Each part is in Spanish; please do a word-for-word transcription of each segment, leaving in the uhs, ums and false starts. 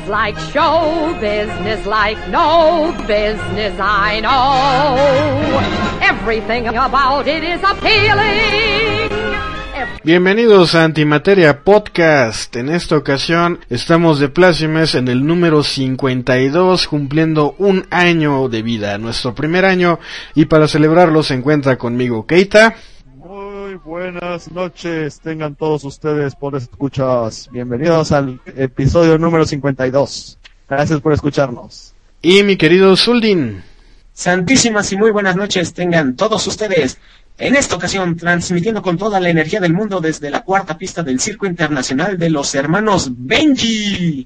Business like show business, like no business I know. Everything about it is appealing. Bienvenidos a Antimateria Podcast. En esta ocasión estamos de plácemes en el número cincuenta y dos, cumpliendo un año de vida, nuestro primer año, y para celebrarlo se encuentra conmigo Keita. Muy buenas noches, tengan todos ustedes por escuchas. Bienvenidos al episodio número cincuenta y dos. Gracias por escucharnos. Y mi querido Zuldin. Santísimas y muy buenas noches tengan todos ustedes. En esta ocasión, transmitiendo con toda la energía del mundo desde la cuarta pista del Circo Internacional de los Hermanos Benji.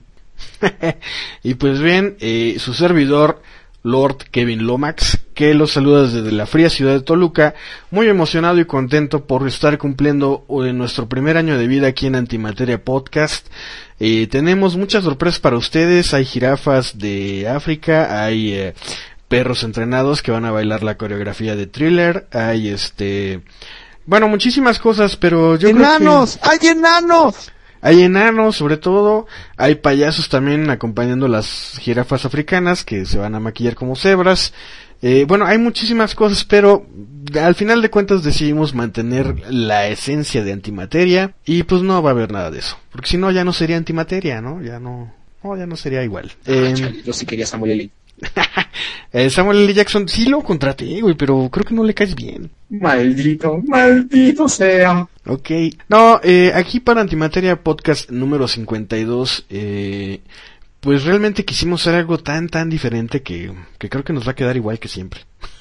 Y pues bien, eh, su servidor, Lord Kevin Lomax, que los saluda desde la fría ciudad de Toluca, muy emocionado y contento por estar cumpliendo eh, nuestro primer año de vida aquí en Antimateria Podcast. Eh, tenemos muchas sorpresas para ustedes, hay jirafas de África, hay... Eh, perros entrenados que van a bailar la coreografía de Thriller, hay este, bueno, muchísimas cosas, pero yo ¡enanos! creo que... ¡Hay enanos! Hay enanos, sobre todo, hay payasos también acompañando las jirafas africanas que se van a maquillar como cebras, eh, bueno, hay muchísimas cosas, pero al final de cuentas decidimos mantener la esencia de Antimateria, y pues no va a haber nada de eso, porque si no ya no sería Antimateria, ¿no? Ya no, no, ya no sería igual. Ah, eh... chale, yo sí quería Samuel L. eh, Samuel L. Jackson, sí lo contraté, güey, pero creo que no le caes bien. Maldito, maldito sea. Ok, no, eh, aquí para Antimateria Podcast número cincuenta y dos, eh, pues realmente quisimos hacer algo tan, tan diferente que, que creo que nos va a quedar igual que siempre.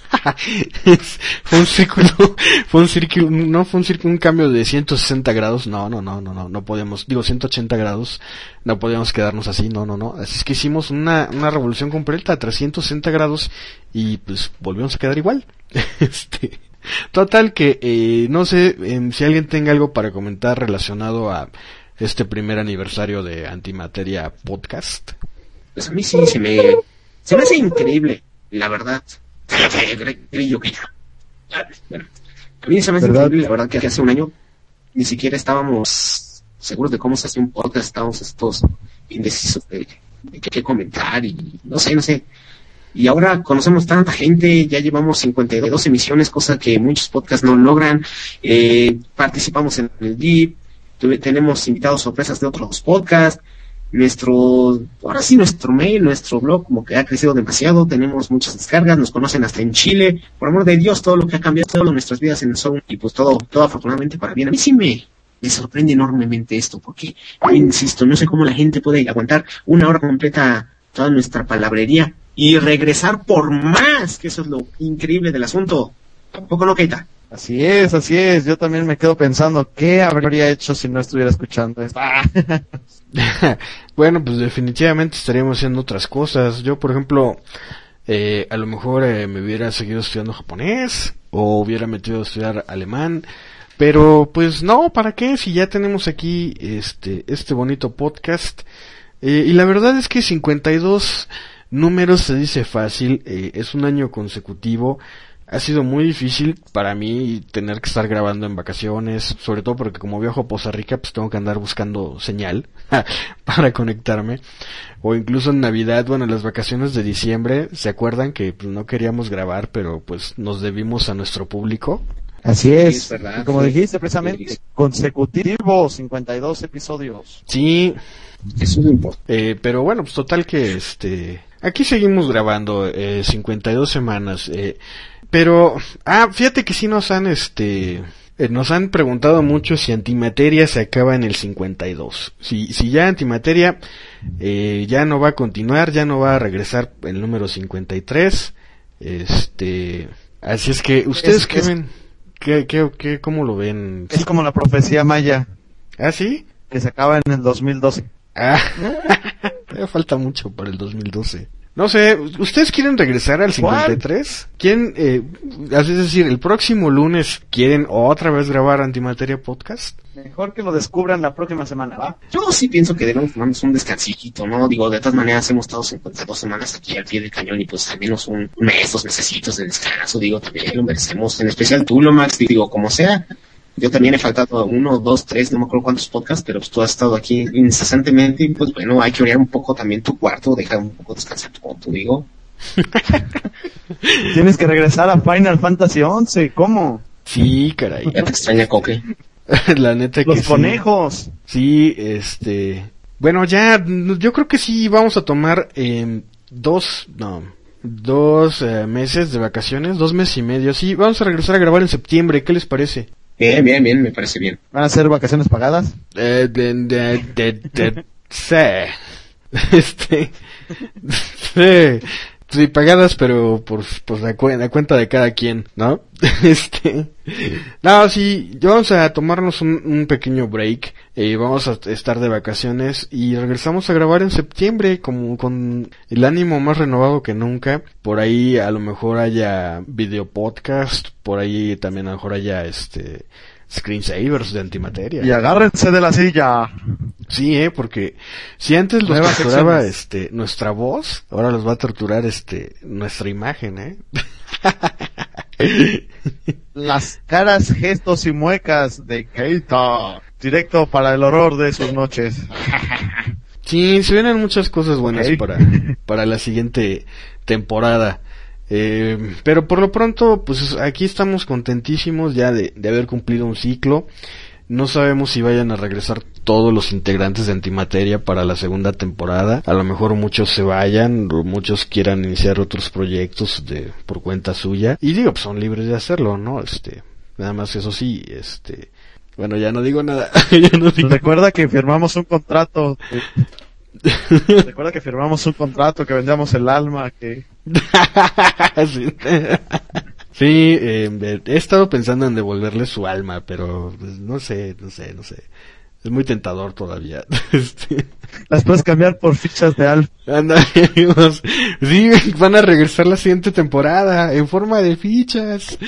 Fue un círculo, fue un círculo, no fue un círculo, un cambio de ciento sesenta grados, no, no, no, no, no, no podíamos, digo ciento ochenta grados, no podíamos quedarnos así, no, no, no, así es que hicimos una, una revolución completa a trescientos sesenta grados y pues volvimos a quedar igual. Este, total que, eh, no sé eh, si alguien tenga algo para comentar relacionado a este primer aniversario de Antimateria Podcast. Pues a mí sí se me, se me hace increíble, la verdad. Bueno, a mí se me hace increíble, la verdad, que hace un año ni siquiera estábamos seguros de cómo se hacía un podcast, estábamos estos indecisos de, de qué comentar y no sé, no sé. Y ahora conocemos tanta gente, ya llevamos cincuenta y dos emisiones, cosa que muchos podcasts no logran. Eh, participamos en el D I P, tenemos invitados sorpresas de otros podcasts. Nuestro, ahora sí nuestro mail, nuestro blog como que ha crecido demasiado, tenemos muchas descargas, nos conocen hasta en Chile, por amor de Dios, todo lo que ha cambiado, todas nuestras vidas en el Zoom, y pues todo, todo afortunadamente para bien. A mí sí me, me sorprende enormemente esto, porque, yo insisto, no sé cómo la gente puede aguantar una hora completa toda nuestra palabrería y regresar por más, que eso es lo increíble del asunto. ¿Tampoco no, Keita? Así es, así es, yo también me quedo pensando, ¿qué habría hecho si no estuviera escuchando esto? Bueno, pues definitivamente estaríamos haciendo otras cosas. Yo, por ejemplo, eh, a lo mejor eh, me hubiera seguido estudiando japonés o hubiera metido a estudiar alemán, pero pues no, ¿para qué? Si ya tenemos aquí este este bonito podcast. Eh, y la verdad es que cincuenta y dos números se dice fácil, eh, es un año consecutivo. Ha sido muy difícil para mí tener que estar grabando en vacaciones, sobre todo porque como viajo a Poza Rica, pues tengo que andar buscando señal para conectarme, o incluso en Navidad, bueno, en las vacaciones de diciembre, ¿se acuerdan que pues, no queríamos grabar, pero pues nos debimos a nuestro público? Así es, es verdad, como sí. dijiste precisamente, sí. Consecutivo, cincuenta y dos episodios. Sí, eso es importante. Eh, pero bueno, pues total que este, aquí seguimos grabando, eh, cincuenta y dos semanas, eh, pero, ah, fíjate que sí nos han, este, eh, nos han preguntado mucho si Antimateria se acaba en el cincuenta y dos. Si, si ya Antimateria, eh, ya no va a continuar, ya no va a regresar el número cincuenta y tres, este, así es que, ¿ustedes es, qué es, ven? ¿Qué, qué, qué, cómo lo ven? Es como la profecía maya. ¿Ah, sí? Que se acaba en el dos mil doce. Ah, todavía falta mucho para el dos mil doce. No sé, ¿ustedes quieren regresar al cincuenta y tres? ¿Quieren, eh, es decir, el próximo lunes quieren otra vez grabar Antimateria Podcast? Mejor que lo descubran la próxima semana, ¿va? Yo sí pienso que debemos tomarnos un descansito, ¿no? Digo, de todas maneras hemos estado cincuenta y dos semanas aquí al pie del cañón y pues al menos un mes, dos mesecitos de descanso, digo, también lo merecemos, en especial tú, Lomax, digo, como sea. Yo también he faltado a uno, dos, tres, no me acuerdo cuántos podcasts, pero pues tú has estado aquí incesantemente y pues bueno, hay que orear un poco también tu cuarto, dejar un poco descansar tu cuarto, digo. Tienes que regresar a Final Fantasy once, ¿cómo? Sí, caray. Ya te extraña, Coque. La neta que Los sí. conejos. Sí, este... Bueno, ya, yo creo que sí vamos a tomar eh, dos, no, dos eh, meses de vacaciones, dos meses y medio. Sí, vamos a regresar a grabar en septiembre, ¿qué les parece? Bien, bien, bien, me parece bien. ¿Van a ser vacaciones pagadas? Eh, de, de, de, de, sí. Este... Sí. Sí, pagadas, pero por, por la, cu- la cuenta de cada quien, ¿no? Este, no, sí, vamos a tomarnos un, un pequeño break, eh, vamos a estar de vacaciones y regresamos a grabar en septiembre como con el ánimo más renovado que nunca. Por ahí a lo mejor haya video podcast, por ahí también a lo mejor haya este screensavers de Antimateria. Y agárrense de la silla. Sí, eh, porque si antes los Nuevas torturaba secciones. este nuestra voz, ahora los va a torturar este nuestra imagen, eh. Las caras, gestos y muecas de Keita. Directo para el horror de sus noches. Sí, se vienen muchas cosas buenas Ok. para para la siguiente temporada. Eh, pero por lo pronto, pues aquí estamos contentísimos ya de, de haber cumplido un ciclo. No sabemos si vayan a regresar todos los integrantes de Antimateria para la segunda temporada. A lo mejor muchos se vayan, o muchos quieran iniciar otros proyectos de por cuenta suya. Y digo, pues son libres de hacerlo, ¿no? Este, nada más eso sí, este, bueno, ya no digo nada. Ya no digo. Recuerda que firmamos un contrato. Recuerda que firmamos un contrato, que vendíamos el alma, que... Sí, sí eh, he estado pensando en devolverle su alma, pero pues, no sé, no sé, no sé. Es muy tentador todavía. Este, Las puedes cambiar por fichas de alfa. anda, amigos. Sí, van a regresar la siguiente temporada en forma de fichas.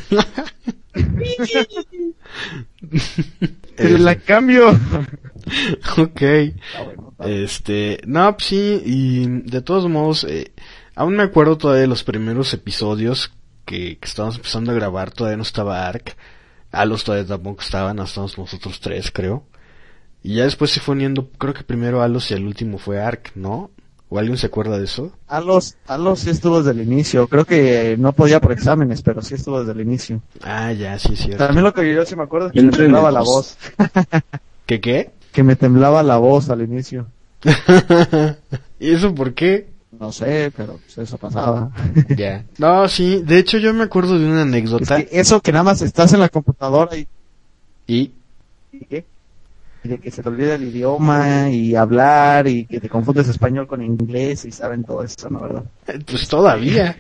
Te la cambio. Ok. Este, no, pues sí, y de todos modos, eh, aún me acuerdo todavía de los primeros episodios que, que estábamos empezando a grabar, todavía no estaba Ark, Alos todavía tampoco estaban, estábamos nosotros tres, creo, y ya después se fue uniendo, creo que primero Alos y el último fue Ark, ¿no? ¿O alguien se acuerda de eso? Alos, Alos sí estuvo desde el inicio. Creo que no podía por exámenes, pero sí estuvo desde el inicio. Ah, ya, sí, es cierto. También lo que yo sí me acuerdo es que Yo me entré en temblaba el la dos. voz. ¿Qué qué? Que me temblaba la voz al inicio. ¿Y eso por qué? No sé, pero pues eso pasaba. Ya. No, sí, de hecho yo me acuerdo de una Es anécdota. que eso que nada más estás en la computadora y... Y... ¿Y qué? Y de que se te olvida el idioma y hablar y que te confundes español con inglés y saben todo eso, ¿no? ¿Verdad? Pues todavía.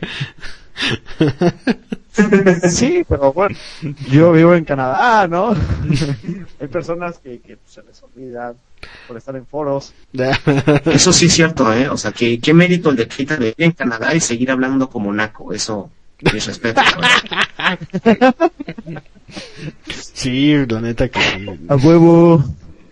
Sí, pero bueno, yo vivo en Canadá, ¿no? Hay personas que, que se les olvida por estar en foros. Eso sí es cierto, ¿eh? O sea, que qué mérito el de Keita de vivir en Canadá y seguir hablando como naco. Eso, mis respetos, la verdad. Sí, la neta que sí. A huevo.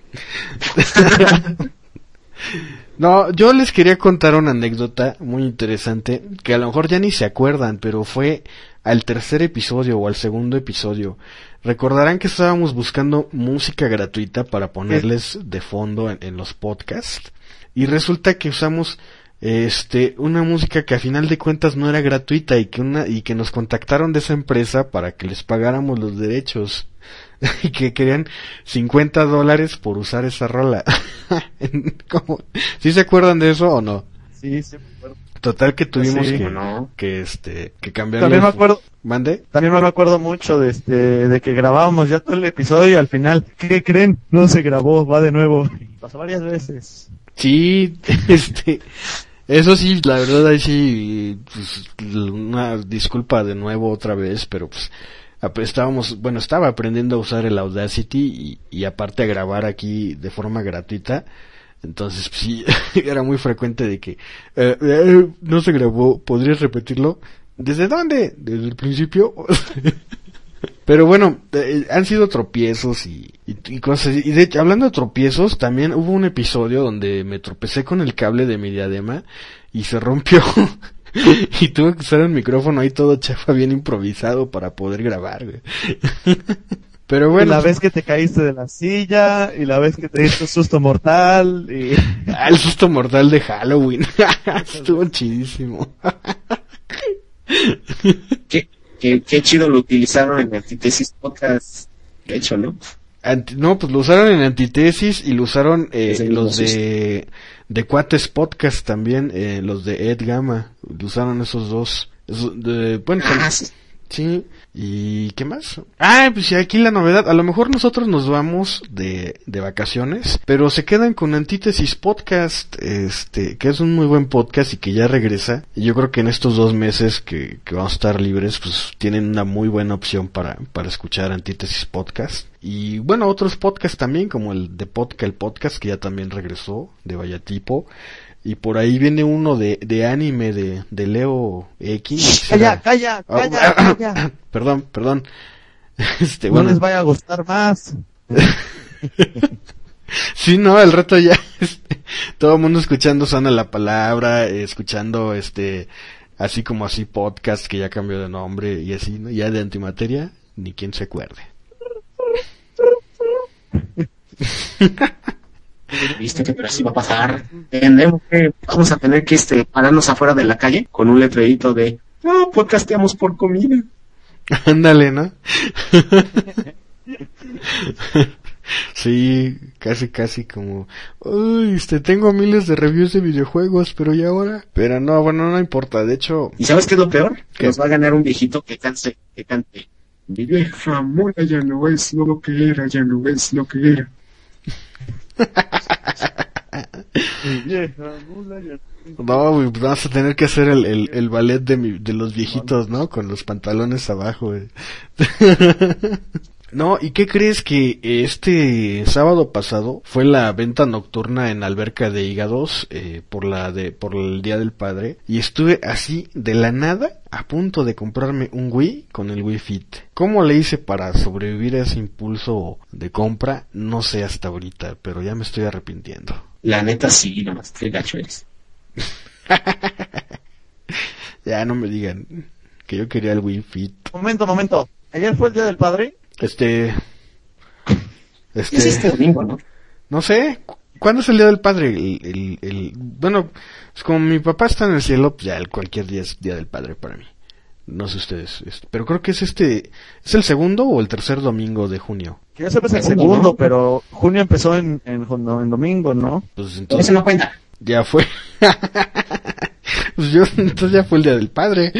No, yo les quería contar una anécdota muy interesante, que a lo mejor ya ni se acuerdan, pero fue al tercer episodio o al segundo episodio. Recordarán que estábamos buscando música gratuita para ponerles de fondo en, en los podcasts, y resulta que usamos este una música que a final de cuentas no era gratuita y que una y que nos contactaron de esa empresa para que les pagáramos los derechos. Y que querían cincuenta dólares por usar esa rola. ¿Cómo? ¿Sí se acuerdan de eso o no? Sí, sí, me acuerdo. Total que tuvimos Sí, que, ¿no? que este, que cambiar. También me acuerdo, ¿Mande? también me acuerdo mucho de este, de que grabábamos ya todo el episodio y al final, ¿qué creen? No se grabó, va de nuevo. Pasó varias veces. Sí, este, eso sí, la verdad ahí sí, pues, una disculpa de nuevo otra vez, pero pues, estábamos, bueno, estaba aprendiendo a usar el Audacity y, y aparte a grabar aquí de forma gratuita. Entonces, pues, sí, era muy frecuente de que, eh, eh, no se grabó, ¿podrías repetirlo? ¿Desde dónde? ¿Desde el principio? Pero bueno, eh, han sido tropiezos y, y, y cosas. Y de hecho, hablando de tropiezos, también hubo un episodio donde me tropecé con el cable de mi diadema y se rompió. Y tuve que usar un micrófono ahí todo chafa, bien improvisado para poder grabar, güey. Pero bueno. Y la vez que te caíste de la silla, y la vez que te diste un susto mortal, y... Ah, el susto mortal de Halloween. Estuvo chidísimo. Qué, qué, qué chido lo utilizaron en Antitesis Podcast, de hecho, ¿no? Anti- no, pues lo usaron en Antitesis y lo usaron eh, Sí, los sí, sí. de de Cuates Podcast también, eh, los de Ed Gama, lo usaron esos dos. Esos de, bueno, son- Ah, sí. sí. ¿Y qué más? Ah, pues sí, aquí la novedad. A lo mejor nosotros nos vamos de, de vacaciones, pero se quedan con Antítesis Podcast, este, que es un muy buen podcast y que ya regresa. Y yo creo que en estos dos meses que, que vamos a estar libres, pues tienen una muy buena opción para, para escuchar Antítesis Podcast. Y bueno, otros podcasts también, como el de Podcast, el podcast que ya también regresó, de Vallatipo. Y por ahí viene uno de, de anime de, de Leo X. Calla, calla, calla, Ah, calla. Perdón, perdón. Este, No bueno. les vaya a gustar más. Sí, no, al rato ya, este, todo el mundo escuchando Sana la Palabra, eh, escuchando este, así como así podcast que ya cambió de nombre y así, ¿no? Ya de Antimateria, ni quien se acuerde. Viste que pero así va a pasar. Tenemos que, vamos a tener que este pararnos afuera de la calle con un letrerito de no, podcasteamos por comida. Ándale, ¿no? Sí, casi casi como, uy, este, tengo miles de reviews de videojuegos, pero ¿y ahora? Pero no, bueno, no importa, de hecho... ¿Y sabes qué es lo peor? Que ¿Qué? nos va a ganar un viejito que cante, que cante. Mi vieja mula ya no es lo que era, ya no es lo que era. No, güey, pues vamos a tener que hacer el, el, el ballet de, mi, de los viejitos, ¿no? Con los pantalones abajo, güey. No, ¿y qué crees que este sábado pasado fue la venta nocturna en Alberca de Hígados eh, por la de por el Día del Padre y estuve así de la nada a punto de comprarme un Wii con el Wii Fit. ¿Cómo le hice para sobrevivir a ese impulso de compra? No sé hasta ahorita, pero ya me estoy arrepintiendo. La neta sí, nomás, qué gacho eres. Ya no me digan que yo quería el Wii Fit. Momento, momento. ¿Ayer fue el Día del Padre? Este... Es este Este... domingo, ¿no? No sé, ¿cu- ¿cuándo es el Día del Padre? El, el, el, bueno, pues como mi papá está en el cielo, pues ya el, cualquier día es Día del Padre para mí. No sé ustedes, este, pero creo que es este, ¿es el segundo o el tercer domingo de junio? Que yo sepa es el Segundo, segundo, ¿no? pero junio empezó en, en, en domingo, ¿no? Pues Eso entonces no cuenta. ya fue. Pues yo, entonces ya fue el Día del Padre.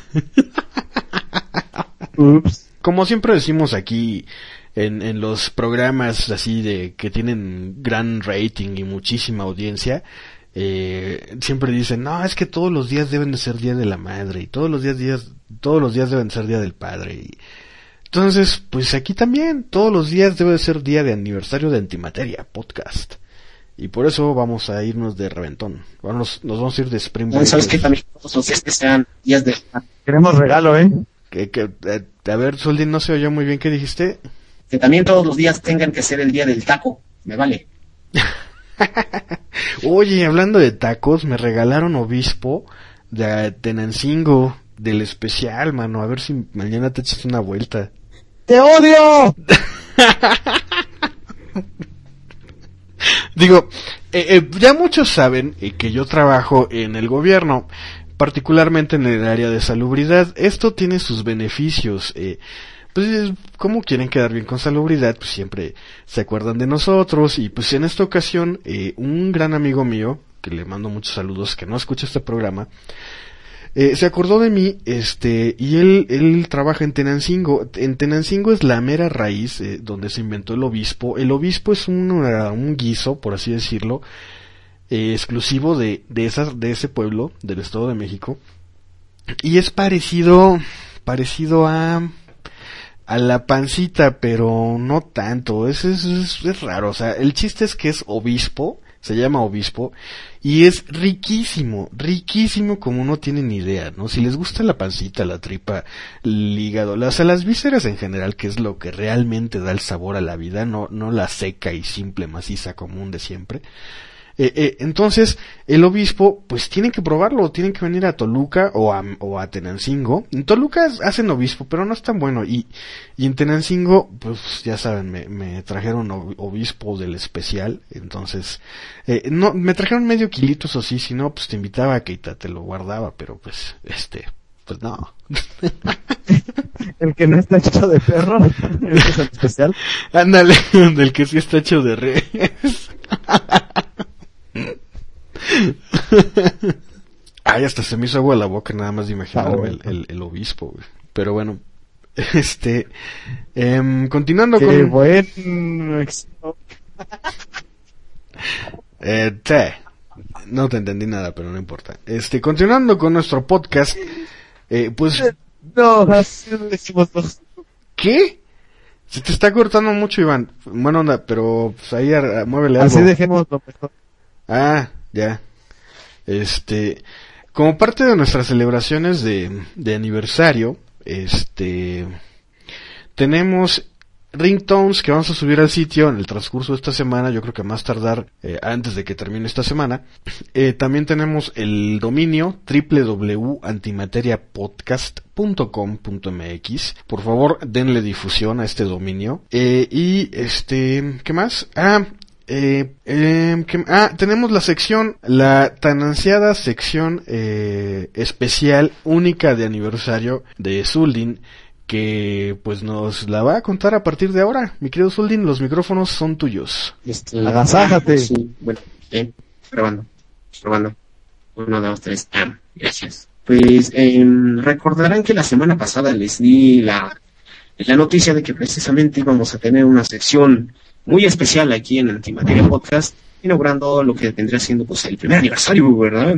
Ups. Como siempre decimos aquí en, en los programas así de que tienen gran rating y muchísima audiencia, eh, siempre dicen, no, es que todos los días deben de ser Día de la Madre y todos los días, días todos los días deben ser Día del Padre. Y entonces, pues aquí también, todos los días debe de ser día de aniversario de Antimateria Podcast. Y por eso vamos a irnos de reventón. Vamos, nos vamos a ir de Spring No, ¿sabes qué? Breakers. También todos los días que sean días de... Queremos regalo, ¿eh? Que, que, eh, a ver, Soldin, no se oyó muy bien, ¿qué dijiste? Que también todos los días tengan que ser el día del taco. Me vale. Oye, hablando de tacos, me regalaron obispo de Tenancingo, del especial, mano. A ver si mañana te echas una vuelta. ¡Te odio! Digo, eh, eh, ya muchos saben eh, que yo trabajo en el gobierno, particularmente en el área de salubridad. Esto tiene sus beneficios. Eh, pues, ¿cómo quieren quedar bien con salubridad? Pues siempre se acuerdan de nosotros. Y pues en esta ocasión, eh, un gran amigo mío, que le mando muchos saludos, que no escucha este programa, eh, se acordó de mí, este, y él, él trabaja en Tenancingo. En Tenancingo es la mera raíz, eh, donde se inventó el obispo. El obispo es un, un guiso, por así decirlo, eh, exclusivo de, de esas, de ese pueblo, del Estado de México. Y es parecido, parecido a, a la pancita, pero no tanto. Es, es, es, es raro. O sea, el chiste es que es obispo, se llama obispo, y es riquísimo, riquísimo como no tienen ni idea, ¿no? Si les gusta la pancita, la tripa, el hígado, las, o sea, las vísceras en general, que es lo que realmente da el sabor a la vida, no, no la seca y simple maciza común de siempre. Eh, eh, entonces, el obispo, pues tienen que probarlo, tienen que venir a Toluca o a, o a Tenancingo. En Toluca hacen obispo, pero no es tan bueno. Y, y en Tenancingo, pues ya saben, me, me trajeron obispo del especial. Entonces, eh, no, me trajeron medio kilito, eso sí, si no, pues te invitaba a que te lo guardaba, pero pues, este, pues no. El que no está hecho de perro, ese es el especial. Ándale, del que sí está hecho de res. Ay, hasta se me hizo agua la boca nada más de imaginarme oh, el, el, el obispo, güey. Pero bueno, este, eh, continuando Qué con... buen... eh, te, no te entendí nada, pero no importa. Este, continuando con nuestro podcast, eh, pues... No, así lo decimos los... ¿Qué? Se te está cortando mucho, Iván. Buena onda, pero pues ahí a, a, muévele algo. Así dejemos lo mejor. Ah, ya. Este, como parte de nuestras celebraciones de, de aniversario, este, tenemos ringtones que vamos a subir al sitio en el transcurso de esta semana, yo creo que más tardar eh, antes de que termine esta semana. Eh, también tenemos el dominio doble u doble u doble u punto antimateriapodcast punto com punto m x. Por favor, denle difusión a este dominio. Eh, y este, ¿qué más? Ah, Eh, eh, que, ah, tenemos la sección, la tan ansiada sección eh, especial única de aniversario de Zuldin, que pues nos la va a contar a partir de ahora. Mi querido Zuldin, los micrófonos son tuyos. Este, Agasájate. Sí, bueno, eh, probando, probando. Uno, dos, tres, ah, gracias. Pues eh, recordarán que la semana pasada les di la, la noticia de que precisamente íbamos a tener una sección muy especial aquí en Antimateria Podcast, inaugurando lo que vendría siendo pues el primer aniversario, ¿verdad?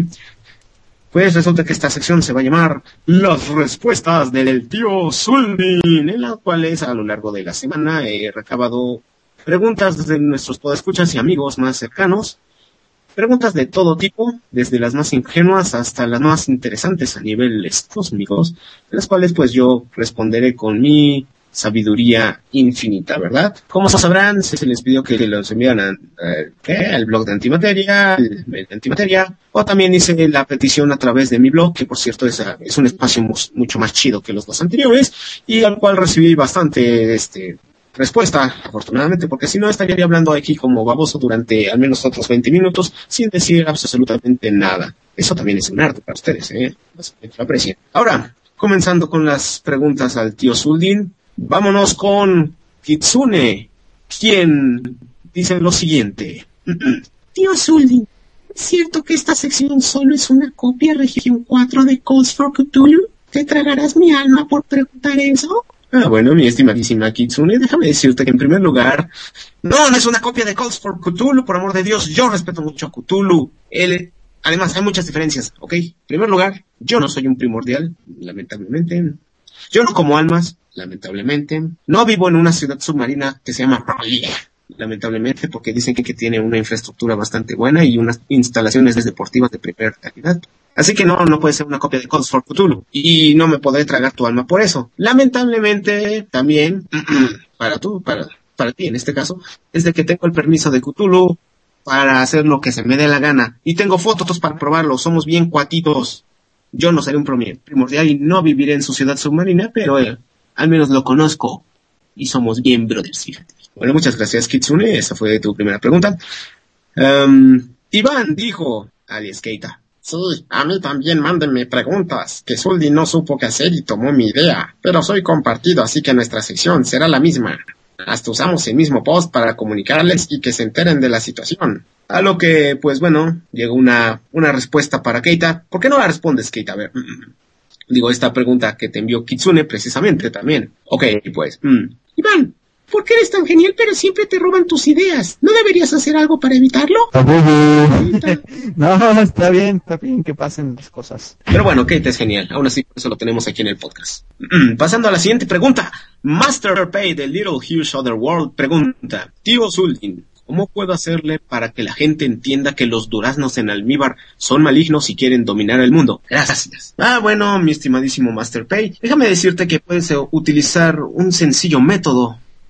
Pues resulta que esta sección se va a llamar Las Respuestas del Tío Zuldin, en las cuales a lo largo de la semana he recabado preguntas de nuestros podescuchas y amigos más cercanos, preguntas de todo tipo, desde las más ingenuas hasta las más interesantes a niveles cósmicos, de las cuales pues yo responderé con mi sabiduría infinita, ¿verdad? Como sabrán, se les pidió que los enviaran eh, ¿qué? al blog de Antimateria, el mail de Antimateria, o también hice la petición a través de mi blog, que por cierto es, es un espacio mus, mucho más chido que los dos anteriores, y al cual recibí bastante este respuesta, afortunadamente, porque si no estaría hablando aquí como baboso durante al menos otros veinte minutos sin decir absolutamente nada. Eso también es un arte para ustedes, ¿eh? Lo aprecien. Ahora, comenzando con las preguntas al tío Zuldin, vámonos con Kitsune, quien dice lo siguiente. Tío Zuldin, ¿es cierto que esta sección solo es una copia región cuatro de Calls for Cthulhu? ¿Te tragarás mi alma por preguntar eso? Ah, bueno, mi estimadísima Kitsune, déjame decirte que en primer lugar, no, no es una copia de Calls for Cthulhu, por amor de Dios, yo respeto mucho a Cthulhu. Él, además, hay muchas diferencias, ¿ok? En primer lugar, yo no soy un primordial, lamentablemente. Yo no como almas, lamentablemente. No vivo en una ciudad submarina que se llama Rolia, lamentablemente, porque dicen que, que tiene una infraestructura bastante buena y unas instalaciones deportivas de primera calidad. Así que no, no puede ser una copia de Calls for Cthulhu. Y no me podré tragar tu alma por eso. Lamentablemente, también, para tú, para, para ti en este caso, es de que tengo el permiso de Cthulhu para hacer lo que se me dé la gana. Y tengo fotos para probarlo, somos bien cuatitos. Yo no seré un primordial y no viviré en su ciudad submarina, pero eh, al menos lo conozco. Y somos bien brothers, fíjate. Bueno, muchas gracias, Kitsune. Esa fue tu primera pregunta. Um, Iván dijo, alias Keita. Sí, a mí también mándenme preguntas, que Zuldin no supo qué hacer y tomó mi idea, pero soy compartido, así que nuestra sección será la misma. Hasta usamos el mismo post para comunicarles y que se enteren de la situación. A lo que, pues bueno, llegó una, una respuesta para Keita. ¿Por qué no la respondes, Keita? A ver, mm, digo, esta pregunta que te envió Kitsune precisamente también. Ok, pues, mm. Iván, ¿por qué eres tan genial pero siempre te roban tus ideas? ¿No deberías hacer algo para evitarlo? No, está bien, está bien que pasen las cosas. Pero bueno, Keita es genial, aún así por eso lo tenemos aquí en el podcast. Pasando a la siguiente pregunta. Master Pay de Little Huge Other World pregunta, tío Zuldin, ¿cómo puedo hacerle para que la gente entienda que los duraznos en almíbar son malignos y quieren dominar el mundo? Gracias. Ah, bueno, mi estimadísimo Master Pay, déjame decirte que puedes utilizar un sencillo método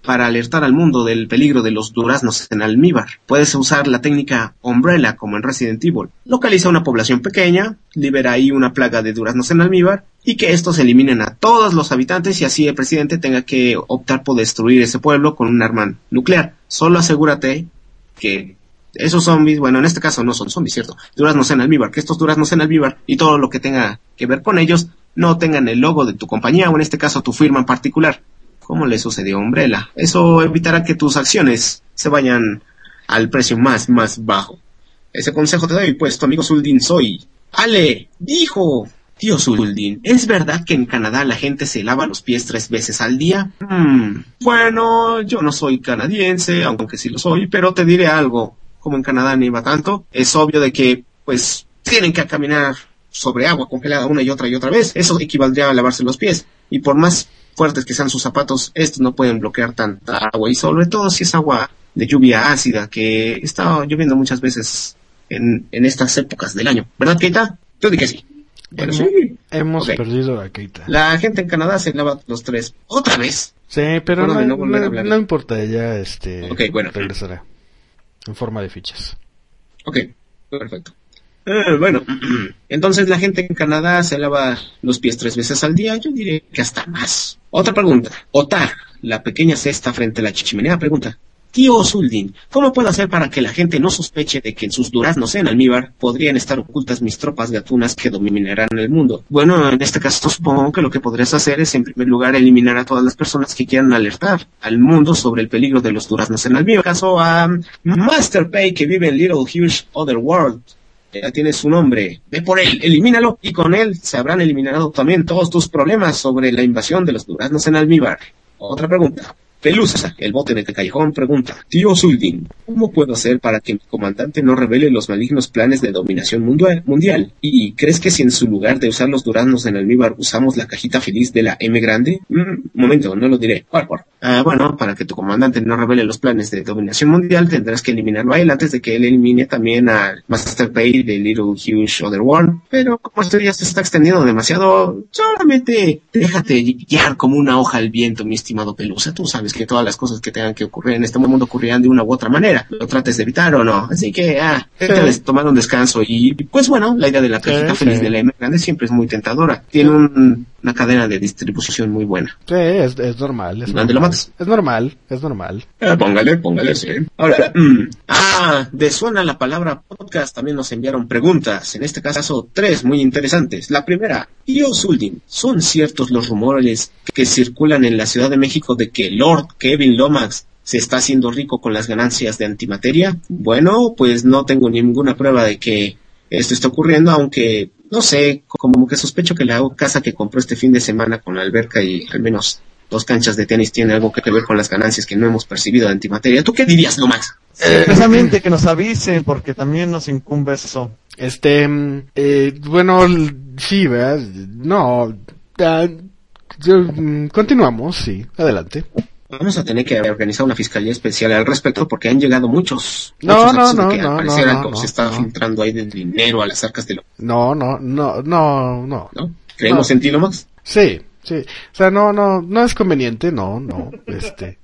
para alertar al mundo del peligro de los duraznos en almíbar. Puedes usar la técnica Umbrella como en Resident Evil. Localiza una población pequeña, libera ahí una plaga de duraznos en almíbar y que estos eliminen a todos los habitantes y así el presidente tenga que optar por destruir ese pueblo con un arma nuclear. Solo asegúrate que esos zombies, bueno, en este caso no son zombies, ¿cierto? Duraznos en almíbar, que estos duraznos en almíbar y todo lo que tenga que ver con ellos no tengan el logo de tu compañía o en este caso tu firma en particular, como le sucedió a Umbrella. Eso evitará que tus acciones se vayan al precio más, más bajo. Ese consejo te doy, pues, tu amigo Zuldin soy. Ale, dijo, tío Zuldin, ¿es verdad que en Canadá la gente se lava los pies tres veces al día? Hmm, bueno, yo no soy canadiense, aunque sí lo soy, pero te diré algo. Como en Canadá ni va tanto, es obvio de que, pues, tienen que caminar sobre agua congelada una y otra y otra vez. Eso equivaldría a lavarse los pies. Y por más fuertes que sean sus zapatos, estos no pueden bloquear tanta agua. Y sobre todo si es agua de lluvia ácida, que está lloviendo muchas veces en, en estas épocas del año. ¿Verdad, Keita? Yo dije que sí. Bueno, hemos sí. hemos Okay. perdido a Keita. La gente en Canadá se lava los tres. ¿Otra vez? Sí, pero Bueno, no, no volver a no, hablar. no importa, ella este, Ok, bueno. regresará en forma de fichas. Ok, perfecto. Eh, bueno, entonces la gente en Canadá se lava los pies tres veces al día, yo diría que hasta más. Otra pregunta. Otar, la pequeña cesta frente a la chimenea, pregunta. Tío Zuldin, ¿cómo puedo hacer para que la gente no sospeche de que en sus duraznos en almíbar podrían estar ocultas mis tropas gatunas que dominarán el mundo? Bueno, en este caso supongo que lo que podrías hacer es en primer lugar eliminar a todas las personas que quieran alertar al mundo sobre el peligro de los duraznos en almíbar. En caso a Master Pay que vive en Little Huge Otherworld. Ya tiene su nombre, ve por él, elimínalo y con él se habrán eliminado también todos tus problemas sobre la invasión de los duraznos en almíbar. Otra pregunta. Pelusa, el bote de callejón, pregunta. Tío Zuldin, ¿cómo puedo hacer para que mi comandante no revele los malignos planes de dominación mundial? ¿Y crees que si en su lugar de usar los duraznos en almíbar usamos la cajita feliz de la M grande? Mm, momento, no lo diré. ¿Cuál, cuál? Ah, bueno, para que tu comandante no revele los planes de dominación mundial, tendrás que eliminarlo a él antes de que él elimine también al Master Pay de Little Huge Otherworld. Pero como esto ya se está extendiendo demasiado, solamente déjate guiar como una hoja al viento, mi estimado Pelusa. Tú sabes que todas las cosas que tengan que ocurrir en este mundo ocurrirán de una u otra manera. Lo trates de evitar o no. Así que, ah, déjales sí. tomar un descanso. Y, pues bueno, la idea de la cajita sí, feliz sí. de la M grande siempre es muy tentadora. Tiene un, una cadena de distribución muy buena. Sí, es, es normal. Es ¿Dónde normal. lo matas? Es normal, es normal. Eh, póngale, póngale, sí. Ahora, mm, ah, de suena la palabra podcast también nos enviaron preguntas. En este caso, tres muy interesantes. La primera, Tío Zuldin, ¿son ciertos los rumores que circulan en la Ciudad de México de que Lord Kevin Lomax se está haciendo rico con las ganancias de antimateria? Bueno, pues no tengo ninguna prueba de que esto está ocurriendo, aunque, no sé, como que sospecho que la casa que compró este fin de semana con la alberca y al menos dos canchas de tenis tiene algo que ver con las ganancias que no hemos percibido de antimateria. ¿Tú qué dirías, Lomax? Eh, precisamente que nos avisen, porque también nos incumbe eso. Este, eh, bueno, sí, ¿verdad? No, uh, yo, continuamos, sí, adelante. Vamos a tener que organizar una fiscalía especial al respecto porque han llegado muchos. No, muchos no, no, que no, al no, parecer no, algo no, se está no. filtrando ahí de dinero a las arcas de lo. No, no, no, no, no. ¿No? ¿Creemos no. en ti, Lomax? Sí, sí. O sea, no, no, no es conveniente, no, no, este.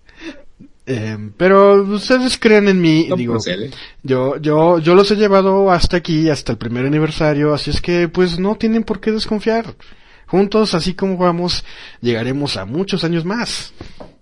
Eh, pero ustedes creen en mí, No digo, procede. yo, yo, yo los he llevado hasta aquí, hasta el primer aniversario, así es que, pues, no tienen por qué desconfiar. Juntos, así como vamos, llegaremos a muchos años más.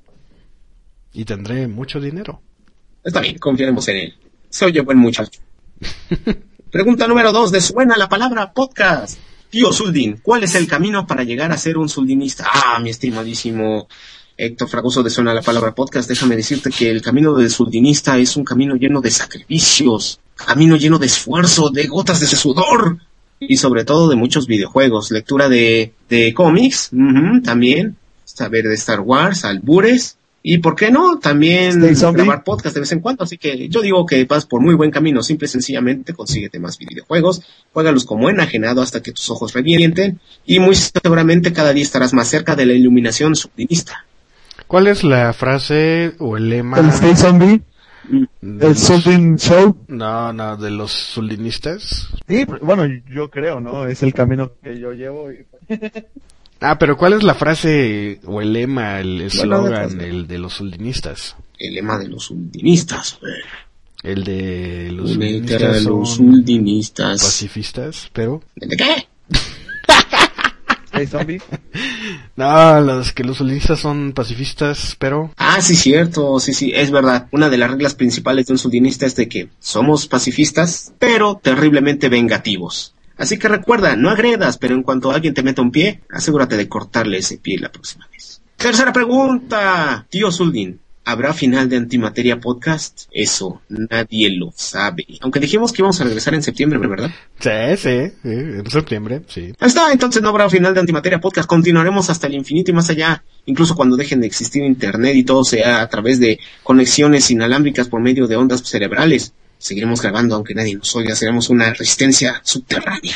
Y tendré mucho dinero. Está bien, confiaremos en él. Se oye buen muchacho. Pregunta número dos, de suena la palabra podcast. Tío Zuldin, ¿cuál es el camino para llegar a ser un zuldinista? Ah, mi estimadísimo Héctor Fragoso de Suena la Palabra Podcast, déjame decirte que el camino del zuldinista es un camino lleno de sacrificios, camino lleno de esfuerzo, de gotas de sudor y sobre todo de muchos videojuegos, lectura de, de cómics, uh-huh, también, saber de Star Wars, albures y, ¿por qué no? También grabar podcast de vez en cuando, así que yo digo que vas por muy buen camino, simple y sencillamente consíguete más videojuegos, juégalos como enajenado hasta que tus ojos revienten y muy seguramente cada día estarás más cerca de la iluminación zuldinista. ¿Cuál es la frase o el lema? ¿El Stay Zombie? ¿El Zuldin Show? No, no, de los zuldinistas. Sí, bueno, yo creo, ¿no? Es el camino que yo llevo. Y... Ah, pero ¿cuál es la frase o el lema, el eslogan, Bueno, el de los uldinistas? El lema de los uldinistas, güey. El de los El de uldinistas los son uldinistas. pacifistas, pero... ¿El de qué? ¿Hey, zombie? No, los que los uldinistas son pacifistas, pero... Ah, sí, cierto, sí, sí, es verdad. Una de las reglas principales de un suldinista es de que somos pacifistas, pero terriblemente vengativos. Así que recuerda, no agredas, pero en cuanto alguien te meta un pie, asegúrate de cortarle ese pie la próxima vez. Tercera pregunta, tío Zuldin. ¿Habrá final de Antimateria Podcast? Eso, nadie lo sabe. Aunque dijimos que íbamos a regresar en septiembre, ¿verdad? Sí, sí, sí, en septiembre, sí. Ahí está, entonces no habrá final de Antimateria Podcast. Continuaremos hasta el infinito y más allá. Incluso cuando dejen de existir internet y todo sea a través de conexiones inalámbricas por medio de ondas cerebrales. Seguiremos grabando aunque nadie nos oiga. Seremos una resistencia subterránea.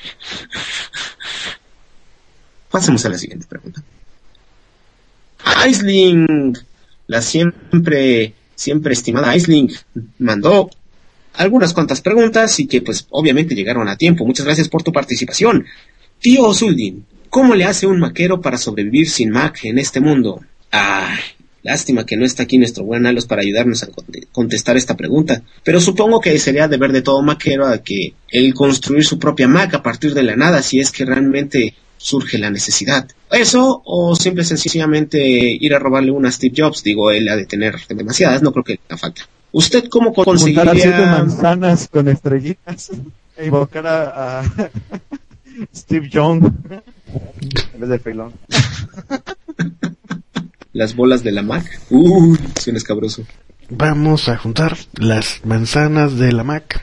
Pasemos a la siguiente pregunta. Aisling, la siempre, siempre estimada Aisling, mandó algunas cuantas preguntas y que pues obviamente llegaron a tiempo. Muchas gracias por tu participación. Tío Zuldin, ¿cómo le hace un maquero para sobrevivir sin Mac en este mundo? Ay, lástima que no está aquí nuestro buen Alos para ayudarnos a contestar esta pregunta, pero supongo que sería deber de todo maquero a que el construir su propia Mac a partir de la nada, si es que realmente surge la necesidad. Eso, o simple y sencillamente ir a robarle una a Steve Jobs. Digo, él ha de tener demasiadas, no creo que le haga falta. ¿Usted cómo Juntar a siete conseguiría...? manzanas con estrellitas e invocar a, a Steve Jobs en vez de Felón. Las bolas de la Mac. Uh, suena escabroso. Vamos a juntar las manzanas de la Mac.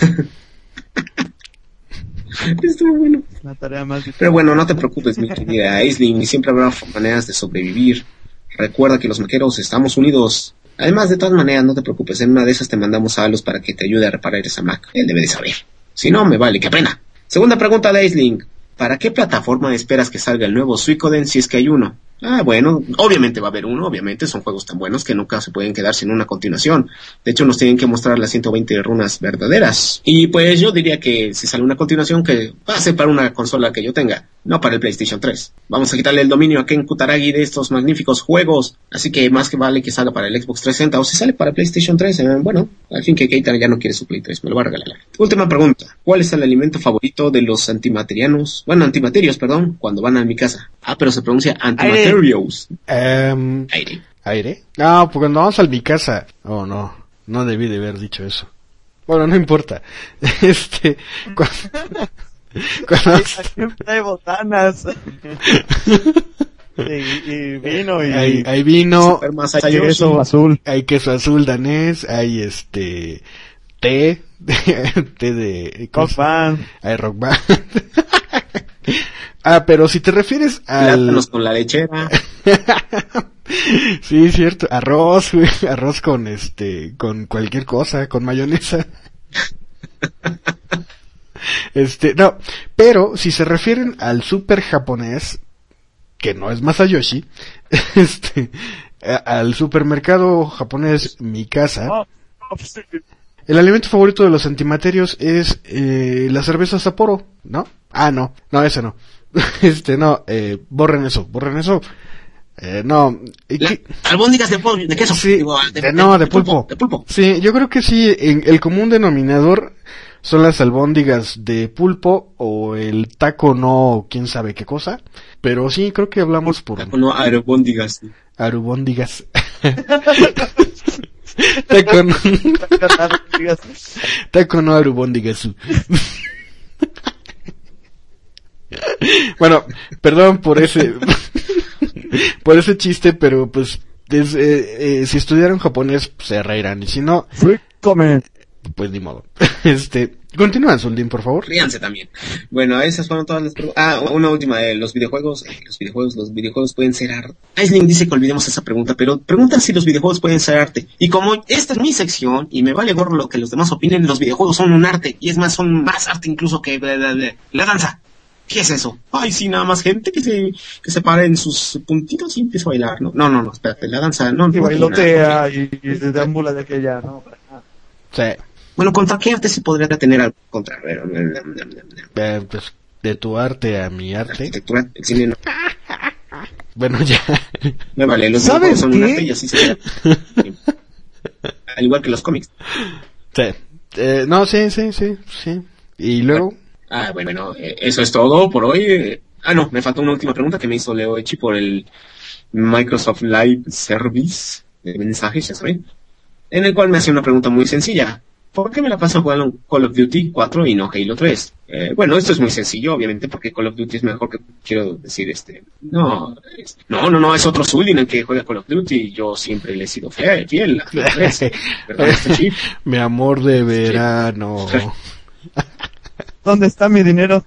Estuvo bueno. Una tarea más difícil. Pero bueno, no te preocupes, mi querida Aisling, siempre habrá maneras de sobrevivir. Recuerda que los maqueros estamos unidos. Además, de todas maneras, no te preocupes, en una de esas te mandamos a Alos para que te ayude a reparar esa Mac. Él debe de saber. Si no, me vale, qué pena. Segunda pregunta de Aisling. ¿Para qué plataforma esperas que salga el nuevo Suicoden si es que hay uno? Ah, bueno, obviamente va a haber uno, obviamente, son juegos tan buenos que nunca se pueden quedar sin una continuación. De hecho, nos tienen que mostrar las ciento veinte runas verdaderas. Y pues yo diría que si sale una continuación, que va a ser para una consola que yo tenga, no para el PlayStation tres. Vamos a quitarle el dominio a Ken Kutaragi de estos magníficos juegos, así que más que vale que salga para el Xbox trescientos sesenta, o si sale para PlayStation tres, eh, bueno, al fin que Keita ya no quiere su Play tres, me lo va a regalar. Última pregunta, ¿cuál es el alimento favorito de los antimaterianos? Bueno, antimaterios, perdón, cuando van a mi casa. Ah, pero se pronuncia antimaterios. Um, Aire. ¿Aire? No, pues cuando vamos a mi casa. Oh, no. No debí de haber dicho eso. Bueno, no importa. Este... Cuando... cuando... Siempre hay botanas. y, y vino y... Hay, hay vino. Hay queso azul. Hay queso azul danés. Hay este... té. té de... Rock band. Hay rock band. Ah, pero si te refieres al... Plátanos con la lechera. Sí, cierto. Arroz, güey. Arroz con este... con cualquier cosa. Con mayonesa. Este, no. Pero, si se refieren al super japonés, que no es Masayoshi, este... al supermercado japonés Mikasa... El alimento favorito de los antimaterios es eh, la cerveza Sapporo, ¿no? Ah, no, no, ese no. Este, no, eh, borren eso, borren eso. Eh, no. La, albóndigas de, pollo, de queso. Sí, digo, de, de, no, de, de, pulpo. pulpo, de pulpo. Sí, yo creo que sí, en, el común denominador son las albóndigas de pulpo o el taco no, quién sabe qué cosa. Pero sí, creo que hablamos por... Taco no, arubóndigas. Arubóndigas. Taco no... Taco no arubóndigas. Bueno, perdón por ese... por ese chiste, pero pues... Es, eh, eh, si estudiaron japonés, se reirán. Y si no... Pues ni modo. Este... Continúa, Zuldin, por favor. Ríanse también. Bueno, esas fueron todas las preguntas. Ah, una última de los videojuegos. Eh, los videojuegos, los videojuegos pueden ser arte. Aisling dice que olvidemos esa pregunta, pero preguntan si los videojuegos pueden ser arte. Y como esta es mi sección, y me vale gorro lo que los demás opinen, los videojuegos son un arte. Y es más, son más arte incluso que la, la, la, la danza. ¿Qué es eso? Ay, sí, nada más gente que se, que se para en sus puntitos y empieza a bailar. No, no, no, no espérate, la danza, no. Y bailotea y, y se deambula de aquella, no. Sí. Bueno, ¿contra qué arte se podría tener algo contra? Eh, pues, de tu arte a mi arte. Arquitectura, el cine no. Bueno, ya. Me vale, los ¿Sabes videojuegos son un qué? arte y así se Al igual que los cómics. Sí. Eh, no, sí, sí, sí, sí. Y luego... Ah, bueno, bueno, eh, eso es todo por hoy. Eh, ah, no, me faltó una última pregunta que me hizo Leo Echi por el Microsoft Live Service de mensajes, ya saben, en el cual me hace una pregunta muy sencilla. ¿Por qué me la paso jugando Call of Duty cuatro y no Halo tres? Eh, bueno, esto es muy sencillo, obviamente, porque Call of Duty es mejor que, quiero decir, este, no, es, no, no, no, es otro Zulin el que juega Call of Duty y yo siempre le he sido fiel, fiel a Halo tres. ¿Verdad, este chip? Mi amor de verano. ¿Dónde está mi dinero?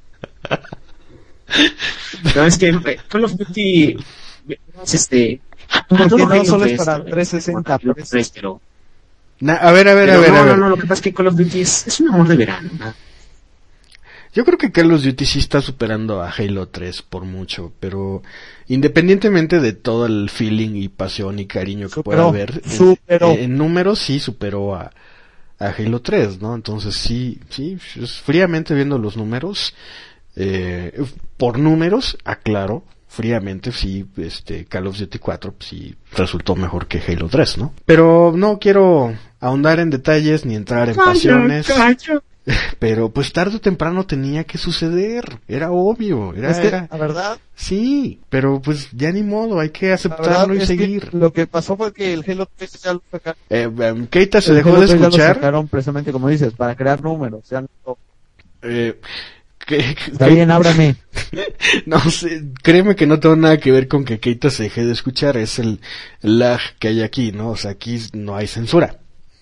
No, es que eh, Call of Duty es este... Porque todo no Halo solo es tres, para eh, trescientos sesenta, Halo pues. tres, pero... Na, a ver, a ver, pero a ver, no, a ver. no, no, lo que pasa es que Call of Duty es, es un amor de verano, ¿no? Yo creo que Call of Duty sí está superando a Halo tres por mucho, pero independientemente de todo el feeling y pasión y cariño que pueda Superó, haber, superó. en, en números sí superó a, a Halo tres, ¿no? Entonces sí, sí, es fríamente viendo los números, eh, por números, aclaro, fríamente sí, este, Call of Duty cuatro sí resultó mejor que Halo tres, ¿no? Pero no quiero ahondar en detalles ni entrar en pasiones. Calla. Pero pues tarde o temprano tenía que suceder, era obvio, era, Es que, era... la verdad, sí, pero pues ya ni modo, hay que la aceptarlo verdad y es que seguir. lo que pasó fue que el Halo tres ya lo sacaron. Eh, um, Keita se El dejó Halo de tres ya lo escuchar. sacaron precisamente como dices, para crear números. Ya no, Eh, que, está que- bien, ábrame. no sé, créeme que no tengo nada que ver con que Keita se deje de escuchar, es el lag que hay aquí, ¿no? O sea, aquí no hay censura.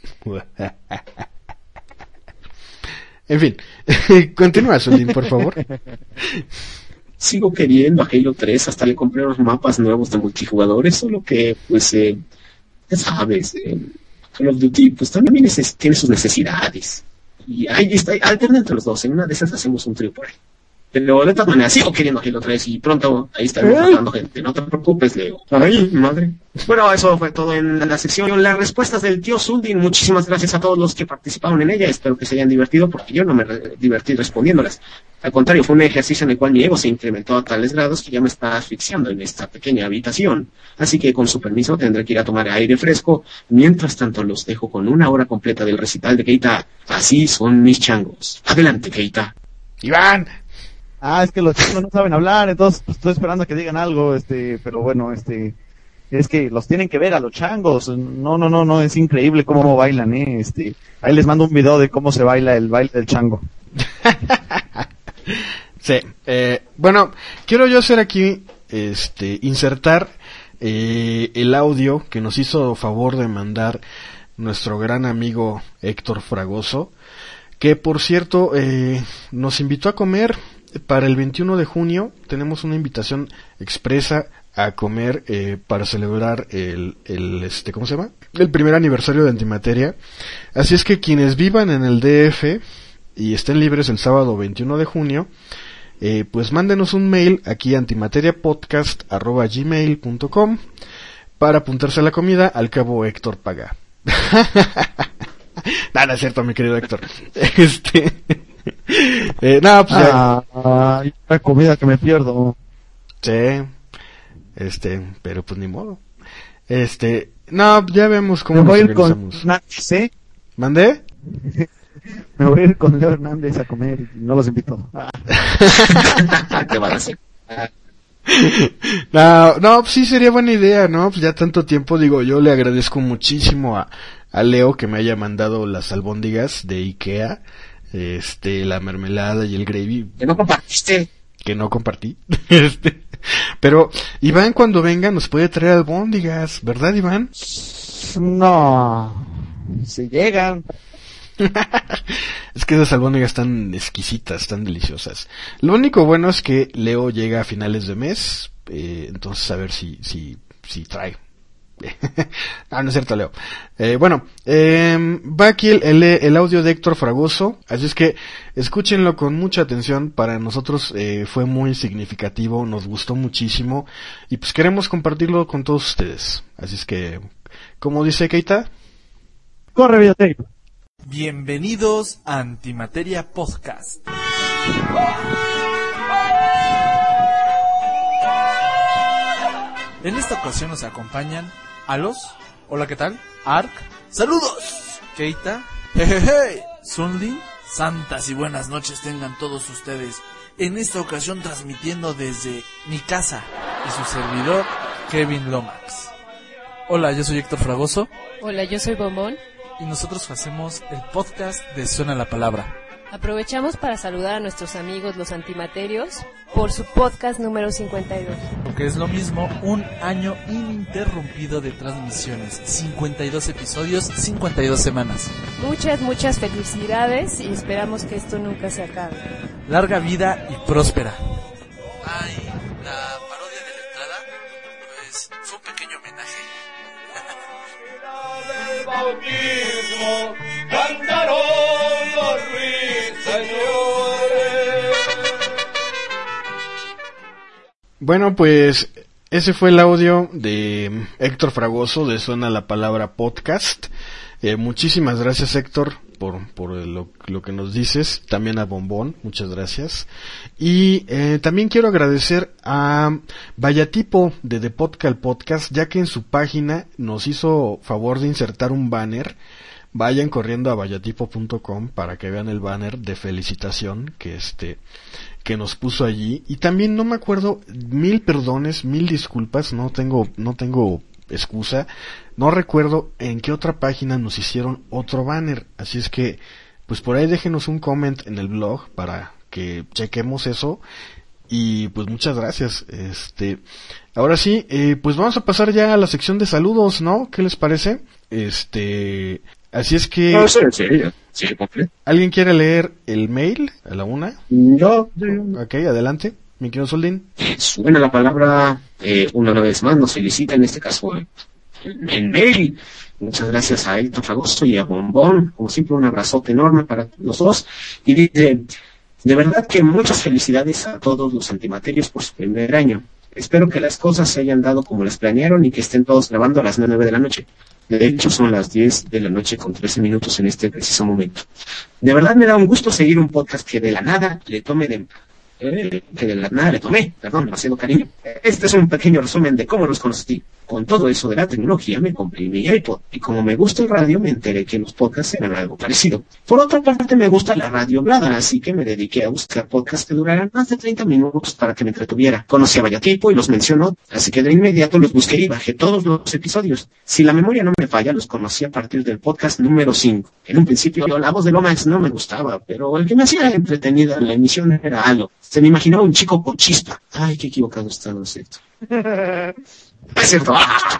En fin, continúa, Solín, por favor. Sigo queriendo a Halo tres, hasta le compré los mapas nuevos de multijugadores, solo que, pues, eh, ya sabes, eh, Call of Duty, pues también neces- tiene sus necesidades. Y ahí está, alterna entre los dos, en una de esas hacemos un trío por ahí. Pero de todas maneras, sigo queriendo a Halo tres y pronto ahí estaremos Ay. hablando, gente, no te preocupes, Leo. Ay, madre. Bueno, eso fue todo en la sección, las respuestas del tío Zuldin. Muchísimas gracias a todos los que participaron en ella, espero que se hayan divertido, porque yo no me re- divertí respondiéndolas. Al contrario, fue un ejercicio en el cual mi ego se incrementó a tales grados que ya me está asfixiando en esta pequeña habitación. Así que, con su permiso, tendré que ir a tomar aire fresco. Mientras tanto, los dejo con una hora completa del recital de Keita. Así son mis changos. Adelante, Keita. Iván, Ah, es que los chicos no saben hablar, entonces pues, estoy esperando a que digan algo, este, pero bueno, este, es que los tienen que ver a los changos. No, no, no, no, es increíble cómo bailan, eh, este, ahí les mando un video de cómo se baila el baile del chango. sí, eh, bueno, quiero yo hacer aquí, este, insertar eh, el audio que nos hizo favor de mandar nuestro gran amigo Héctor Fragoso, que por cierto eh, nos invitó a comer para el veintiuno de junio. Tenemos una invitación expresa a comer eh, para celebrar el, el este ¿cómo se llama? El primer aniversario de Antimateria. Así es que quienes vivan en el D F y estén libres el sábado veintiuno de junio, eh, pues mándenos un mail aquí a antimateriapodcast arroba gmail punto com para apuntarse a la comida. Al cabo Héctor paga. No, no es cierto, mi querido Héctor. Este, eh, no, pues ya, Ah, ah, la comida que me pierdo. sí, este, pero pues ni modo. Este, no, ya vemos cómo Me voy a nos ir con organizamos. Hernández, ¿eh? ¿Mandé? Me voy a ir con Leo Hernández a comer y no los invito. Ah. ¿Qué van a hacer? No, no, pues sí sería buena idea, ¿no? Pues ya tanto tiempo, digo, yo le agradezco muchísimo a, a Leo que me haya mandado las albóndigas de Ikea, este, la mermelada y el gravy, Que no compartiste. que no compartí. Este, pero Iván cuando venga nos puede traer albóndigas, ¿verdad, Iván? No, si llegan. Es que esas albóndigas están exquisitas, tan deliciosas. Lo único bueno es que Leo llega a finales de mes, eh, entonces a ver si, si, si trae. Ah, no es cierto, Leo. Eh, bueno, eh, va aquí el, el, el audio de Héctor Fragoso, así es que escúchenlo con mucha atención. Para nosotros eh, fue muy significativo, nos gustó muchísimo y pues queremos compartirlo con todos ustedes. Así es que, ¿cómo dice Keita? Corre, videotape. Bienvenidos a Antimateria Podcast. En esta ocasión nos acompañan Alos, hola, ¿qué tal? Ark, saludos, Keita, jejeje, Sunli, santas y buenas noches tengan todos ustedes. En esta ocasión transmitiendo desde mi casa y su servidor, Kevin Lomax. Hola, yo soy Héctor Fragoso. Hola, yo soy Bombón. Y nosotros hacemos el podcast de Suena la Palabra. Aprovechamos para saludar a nuestros amigos los antimaterios por su podcast número cincuenta y dos. Lo que es lo mismo, un año ininterrumpido de transmisiones. cincuenta y dos episodios, cincuenta y dos semanas. Muchas, muchas felicidades y esperamos que esto nunca se acabe. Larga vida y próspera. Ay, la parodia de la entrada, pues fue un pequeño homenaje. Del bautismo cantaron los ruiseñores. Bueno, pues ese fue el audio de Héctor Fragoso de Suena la Palabra Podcast. Eh, muchísimas gracias, Héctor, por, por lo, lo que nos dices. También a Bombón, muchas gracias. Y eh, también quiero agradecer a Vallatipo de The Podcast Podcast, ya que en su página nos hizo favor de insertar un banner. Vayan corriendo a vallatipo punto com para que vean el banner de felicitación que este que nos puso allí. Y también no me acuerdo, mil perdones, mil disculpas, no tengo no tengo excusa, no recuerdo en qué otra página nos hicieron otro banner, así es que pues por ahí déjenos un comment en el blog para que chequemos eso. Y pues muchas gracias. Este, ahora sí, eh, pues vamos a pasar ya a la sección de saludos, ¿no? ¿Qué les parece? Este, así es que No, sí, sí, sí, completo. ¿alguien quiere leer el mail a la una? Yo, Ok, adelante, mi querido Soldín. Suena la palabra, eh, una vez más nos felicita, en este caso en mail. Muchas gracias a Héctor Fragoso y a Bombón, como siempre un abrazote enorme para los dos. Y dice, de verdad que muchas felicidades a todos los antimaterios por su primer año. Espero que las cosas se hayan dado como las planearon y que estén todos grabando a las nueve de la noche. De hecho, son las diez de la noche con trece minutos en este preciso momento. De verdad me da un gusto seguir un podcast que de la nada le tome de... Eh, que de la nada le tomé, perdón, demasiado cariño. Este es un pequeño resumen de cómo los conocí. Con todo eso de la tecnología me compré mi iPod, y como me gusta el radio me enteré que los podcasts eran algo parecido. Por otra parte me gusta la radio hablada, así que me dediqué a buscar podcasts que duraran más de treinta minutos para que me entretuviera. Conocí a Vallatipo y los mencionó, así que de inmediato los busqué y bajé todos los episodios. Si la memoria no me falla, los conocí a partir del podcast número cinco. En un principio la voz de Lomax no me gustaba, pero el que me hacía entretenida en la emisión era Halo. Se me imaginaba un chico con chispa. Ay, qué equivocado está, ¿no es cierto? Es cierto.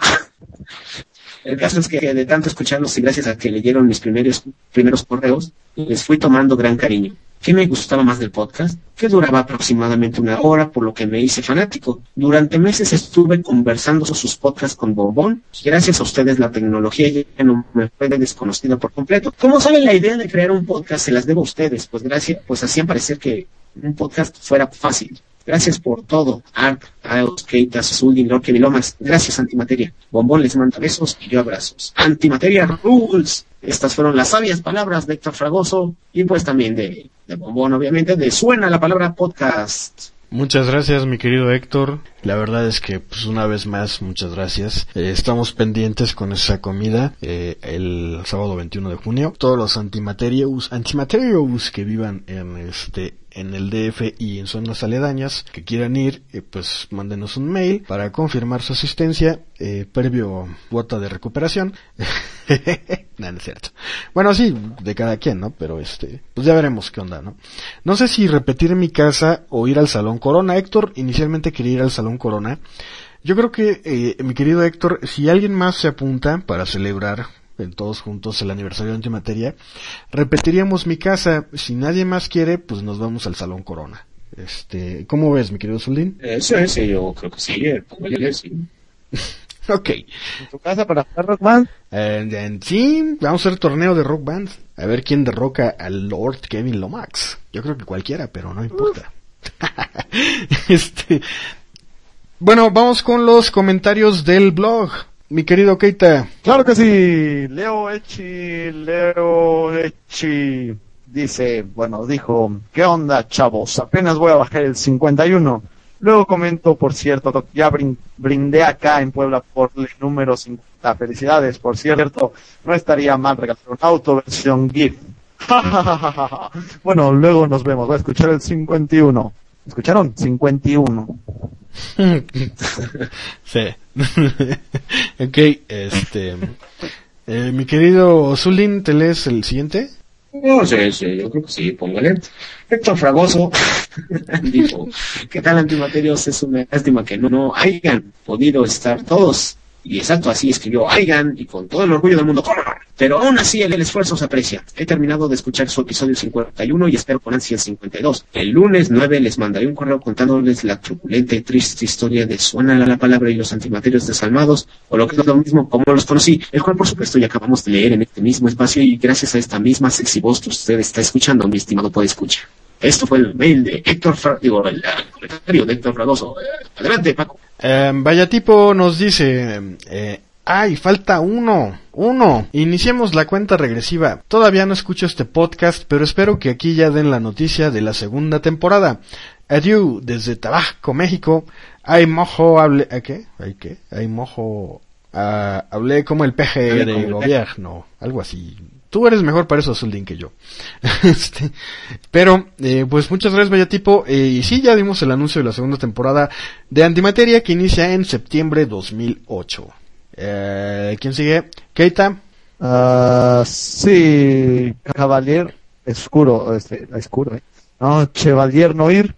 El caso es que de tanto escucharlos y gracias a que leyeron mis primeros, primeros correos, les fui tomando gran cariño. ¿Qué me gustaba más del podcast? Que duraba aproximadamente una hora, por lo que me hice fanático. Durante meses estuve conversando sobre sus podcasts con Bombón. Gracias a ustedes la tecnología ya no me fue desconocida por completo. Como saben, la idea de crear un podcast se las debo a ustedes, pues gracias, pues hacían parecer que un podcast fuera fácil. Gracias por todo, Ark, Aos, Keita, Zully, Lorque y Lomas. Gracias, Antimateria. Bombón les manda besos y yo abrazos. Antimateria rules. Estas fueron las sabias palabras de Héctor Fragoso y pues también de, de Bombón, obviamente, de Suena la Palabra Podcast. Muchas gracias, mi querido Héctor. La verdad es que, pues, una vez más, muchas gracias. Eh, estamos pendientes con esa comida eh, el sábado veintiuno de junio. Todos los antimaterios, antimaterios que vivan en este en el D F y en zonas aledañas que quieran ir, eh, pues mándenos un mail para confirmar su asistencia, eh, previo cuota de recuperación. No, no es cierto. Bueno, sí, de cada quien, ¿no? Pero este, pues ya veremos qué onda, ¿no? No sé si repetir en mi casa o ir al Salón Corona. Héctor inicialmente quería ir al Salón Corona. Yo creo que, eh, mi querido Héctor, si alguien más se apunta para celebrar en todos juntos el aniversario de Antimateria, repetiríamos mi casa. Si nadie más quiere, pues nos vamos al Salón Corona. Este, ¿cómo ves, mi querido Zulín? Eh, sí, sí, yo creo que sí, eh, sí. Ok. ¿En tu casa para jugar Rock Band? Eh, eh, sí, vamos a hacer torneo de Rock Band. A ver quién derroca al Lord Kevin Lomax. Yo creo que cualquiera, pero no importa. este, bueno, vamos con los comentarios del blog. Mi querido Keita. Claro que sí. Leo Echi, Leo Echi dice, bueno, dijo, ¿qué onda, chavos? Apenas voy a bajar el cincuenta y uno. Luego comento, por cierto, ya brin- brindé acá en Puebla por el número cincuenta. Felicidades, por cierto. No estaría mal regalar un auto versión GIF. Bueno, luego nos vemos. Voy a escuchar el cincuenta y uno. ¿Escucharon? cincuenta y uno. Sí. Ok, este... Eh, mi querido Zulín, ¿te lees el siguiente? No sé, sí, yo creo que sí, póngale. Héctor Fragoso dijo, ¿qué tal, antimaterios? Es una lástima que no, no hayan podido estar todos. Y exacto, así escribió, hayan, y con todo el orgullo del mundo, ¡cómo! Pero aún así el, el esfuerzo se aprecia. He terminado de escuchar su episodio cincuenta y uno y espero con ansia el cincuenta y dos. El lunes nueve les mandaré un correo contándoles la truculenta y triste historia de Suena la Palabra y los antimaterios desalmados, o lo que es lo mismo, como los conocí, el cual por supuesto ya acabamos de leer en este mismo espacio y gracias a esta misma sexy voz que usted está escuchando, mi estimado podescucha. Esto fue el mail de Héctor Fra... digo, el, el comentario de Héctor Fragoso. Eh, adelante, Paco. Eh, vaya tipo nos dice... Eh, ¡Ay, falta uno! ¡Uno! Iniciemos la cuenta regresiva. Todavía no escucho este podcast, pero espero que aquí ya den la noticia de la segunda temporada. Adiós, desde Tabasco, México. Ay, mojo, hable... ¿A qué? ¿Ay qué? Ay, mojo... Uh, hablé como el peje de gobierno. Algo así. Tú eres mejor para eso, Zuldin, que yo. este, pero, eh, pues muchas gracias, vaya tipo. Eh, y sí, ya dimos el anuncio de la segunda temporada de Antimateria que inicia en septiembre dos mil ocho. Eh, ¿Quién sigue? Keita. Uh, sí, Cavalier Escuro, este, Escuro, eh. No, Chevalier Noir.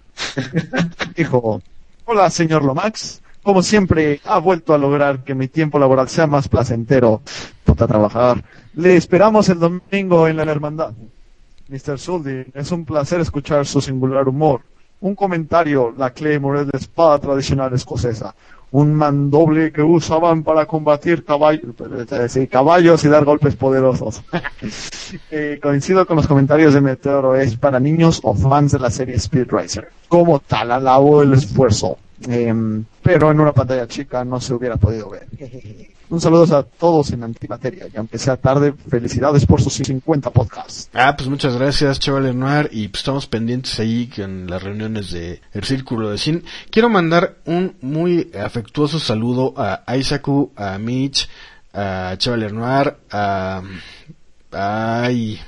Dijo, hola, señor Lomax. Como siempre, ha vuelto a lograr que mi tiempo laboral sea más placentero. Puta trabajar. Le esperamos el domingo en la hermandad. mister Zuldi, es un placer escuchar su singular humor. Un comentario, la Claymore es la espada tradicional escocesa. Un mandoble que usaban para combatir caballos, sí, caballos y dar golpes poderosos. eh, coincido con los comentarios de Meteoro, es para niños o fans de la serie Speed Racer. Como tal, alabo el esfuerzo. Eh, pero en una pantalla chica no se hubiera podido ver. Un saludo a todos en Antimateria, y aunque sea tarde, felicidades por sus cincuenta podcasts. Ah, pues muchas gracias, Chevalier Noir, y pues estamos pendientes ahí en las reuniones de el Círculo de Cine. Quiero mandar un muy afectuoso saludo a Isaacu, a Mitch, a Chevalier Noir, a, a,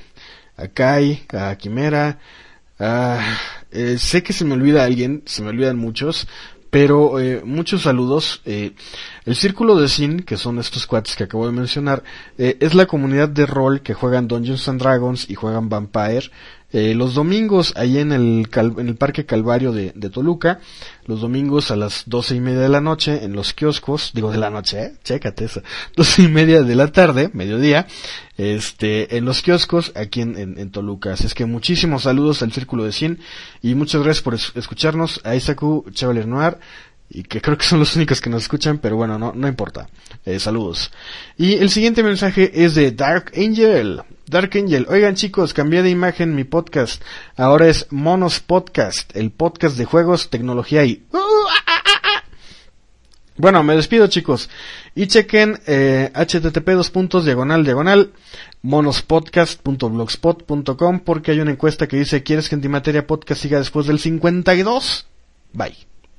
a Kai, a Quimera, a, eh, sé que se me olvida alguien, se me olvidan muchos, pero eh, muchos saludos. Eh, el Círculo de Sin, que son estos cuates que acabo de mencionar, eh, es la comunidad de rol que juegan Dungeons and Dragons y juegan Vampire. Eh, los domingos, ahí en el, Cal- en el Parque Calvario de, de Toluca, los domingos a las doce y media de la noche, en los kioscos, digo de la noche, ¿eh? Chécate eso, doce y media de la tarde, mediodía, este, en los kioscos aquí en, en, en Toluca. Así es que muchísimos saludos al Círculo de Cien, y muchas gracias por es- escucharnos, a Isaku, Chevalier Noir, y que creo que son los únicos que nos escuchan, pero bueno, no, no importa. Eh, saludos. Y el siguiente mensaje es de Dark Angel. Dark Angel, oigan chicos, cambié de imagen mi podcast. Ahora es Monos Podcast, el podcast de juegos, tecnología y... Uh, ah, ah, ah. Bueno, me despido chicos. Y chequen eh, http dos puntos diagonal diagonal monospodcast punto blogspot punto com porque hay una encuesta que dice ¿quieres que Antimateria Podcast siga después del cincuenta y dos? Bye.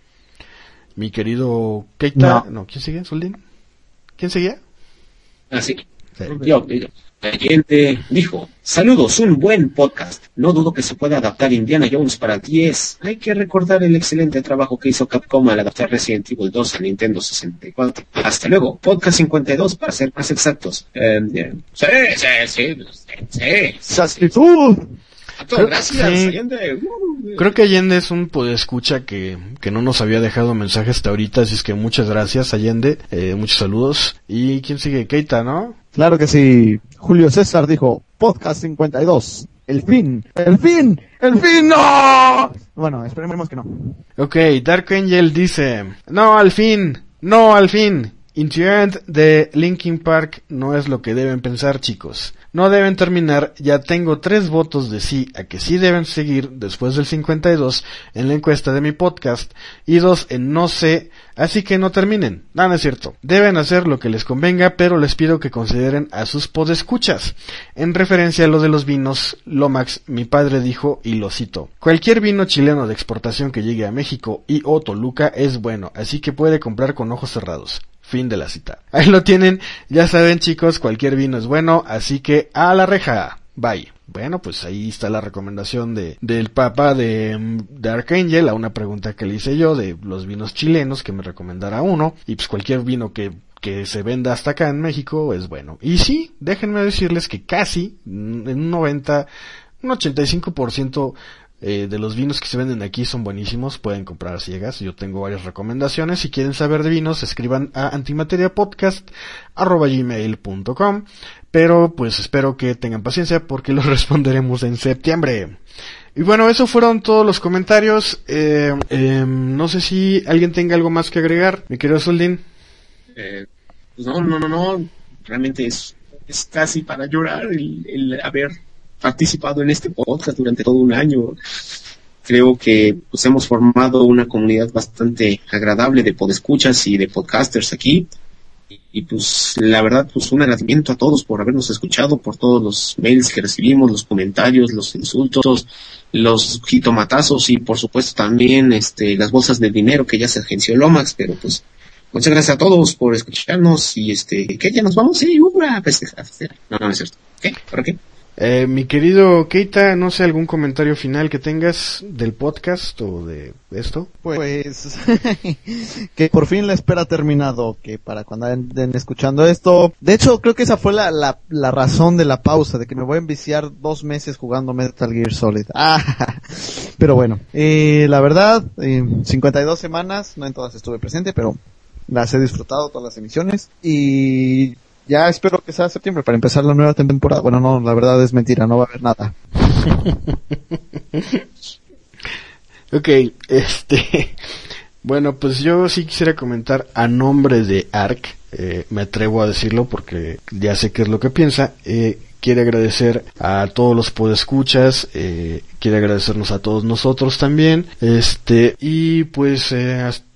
Mi querido Keita, no, no ¿quién sigue? ¿Soldín? ¿Quién seguía? Así. Sí. Yo, yo. La gente dijo, saludos, un buen podcast. No dudo que se pueda adaptar Indiana Jones para diez. Hay que recordar el excelente trabajo que hizo Capcom al adaptar Resident Evil dos a Nintendo sesenta y cuatro. Hasta luego, podcast cincuenta y dos para ser más exactos. Eh, eh, sí, sí, sí, sí. ¡Sastitud! Creo, gracias, sí. Allende. Uh, Creo que Allende es un podescucha que, que no nos había dejado mensaje hasta ahorita, así es que muchas gracias, Allende. Eh, muchos saludos. ¿Y quién sigue? Keita, ¿no? Claro que sí. Julio César dijo, podcast cincuenta y dos. El fin, el fin, el fin, no. Bueno, esperemos que no. Ok, Dark Angel dice, no al fin, no al fin. In the End de Linkin Park no es lo que deben pensar chicos. no deben terminar. Ya tengo tres votos de sí a que sí deben seguir después del cincuenta y dos en la encuesta de mi podcast y dos en no sé, así que no terminen. No, no es cierto. Deben hacer lo que les convenga, pero les pido que consideren a sus podescuchas. En referencia a lo de los vinos Lomax, mi padre dijo, y lo cito: cualquier vino chileno de exportación que llegue a México y o Toluca es bueno, así que puede comprar con ojos cerrados. Fin de la cita. Ahí lo tienen, ya saben chicos, cualquier vino es bueno, así que a la reja. Bye. Bueno, pues ahí está la recomendación de del papá de, de Archangel a una pregunta que le hice yo de los vinos chilenos, que me recomendara uno, y pues cualquier vino que que se venda hasta acá en México es bueno. Y sí, déjenme decirles que casi, en un noventa, un ochenta y cinco por ciento Eh, de los vinos que se venden aquí son buenísimos, pueden comprar ciegas. Yo tengo varias recomendaciones. Si quieren saber de vinos, escriban a antimateriapodcast arroba gmail punto com. Pero pues espero que tengan paciencia porque los responderemos en septiembre. Y bueno, esos fueron todos los comentarios. Eh, eh, no sé si alguien tenga algo más que agregar, mi querido Soldín. Eh, pues no, no, no, no. Realmente es, es casi para llorar el, el haber participado en este podcast durante todo un año. Creo que pues hemos formado una comunidad bastante agradable de podescuchas y de podcasters aquí, y, y pues la verdad pues un agradecimiento a todos por habernos escuchado, por todos los mails que recibimos, los comentarios, los insultos, los jitomatazos y por supuesto también este las bolsas de dinero que ya se agenció Lomax. Pero pues muchas gracias a todos por escucharnos y este ¿qué? ¿Ya nos vamos? Sí, ¡hurra! Festejar, festejar. No, no es cierto. ¿Qué? ¿Para qué? Eh, mi querido Keita, no sé, algún comentario final que tengas del podcast o de esto. Pues que por fin la espera ha terminado, que para cuando anden escuchando esto, de hecho creo que esa fue la, la, la razón de la pausa, de que me voy a enviciar dos meses jugando Metal Gear Solid. Ah, pero bueno, eh, la verdad, eh, cincuenta y dos semanas, no en todas estuve presente, pero las he disfrutado todas las emisiones y ya espero que sea septiembre para empezar la nueva temporada. Bueno, no, la verdad es mentira, no va a haber nada. Ok, este... Bueno, pues yo sí quisiera comentar a nombre de Ark, eh, me atrevo a decirlo porque ya sé qué es lo que piensa. Eh, quiere agradecer a todos los podescuchas, eh, quiere agradecernos a todos nosotros también, este, y pues, eh, hasta,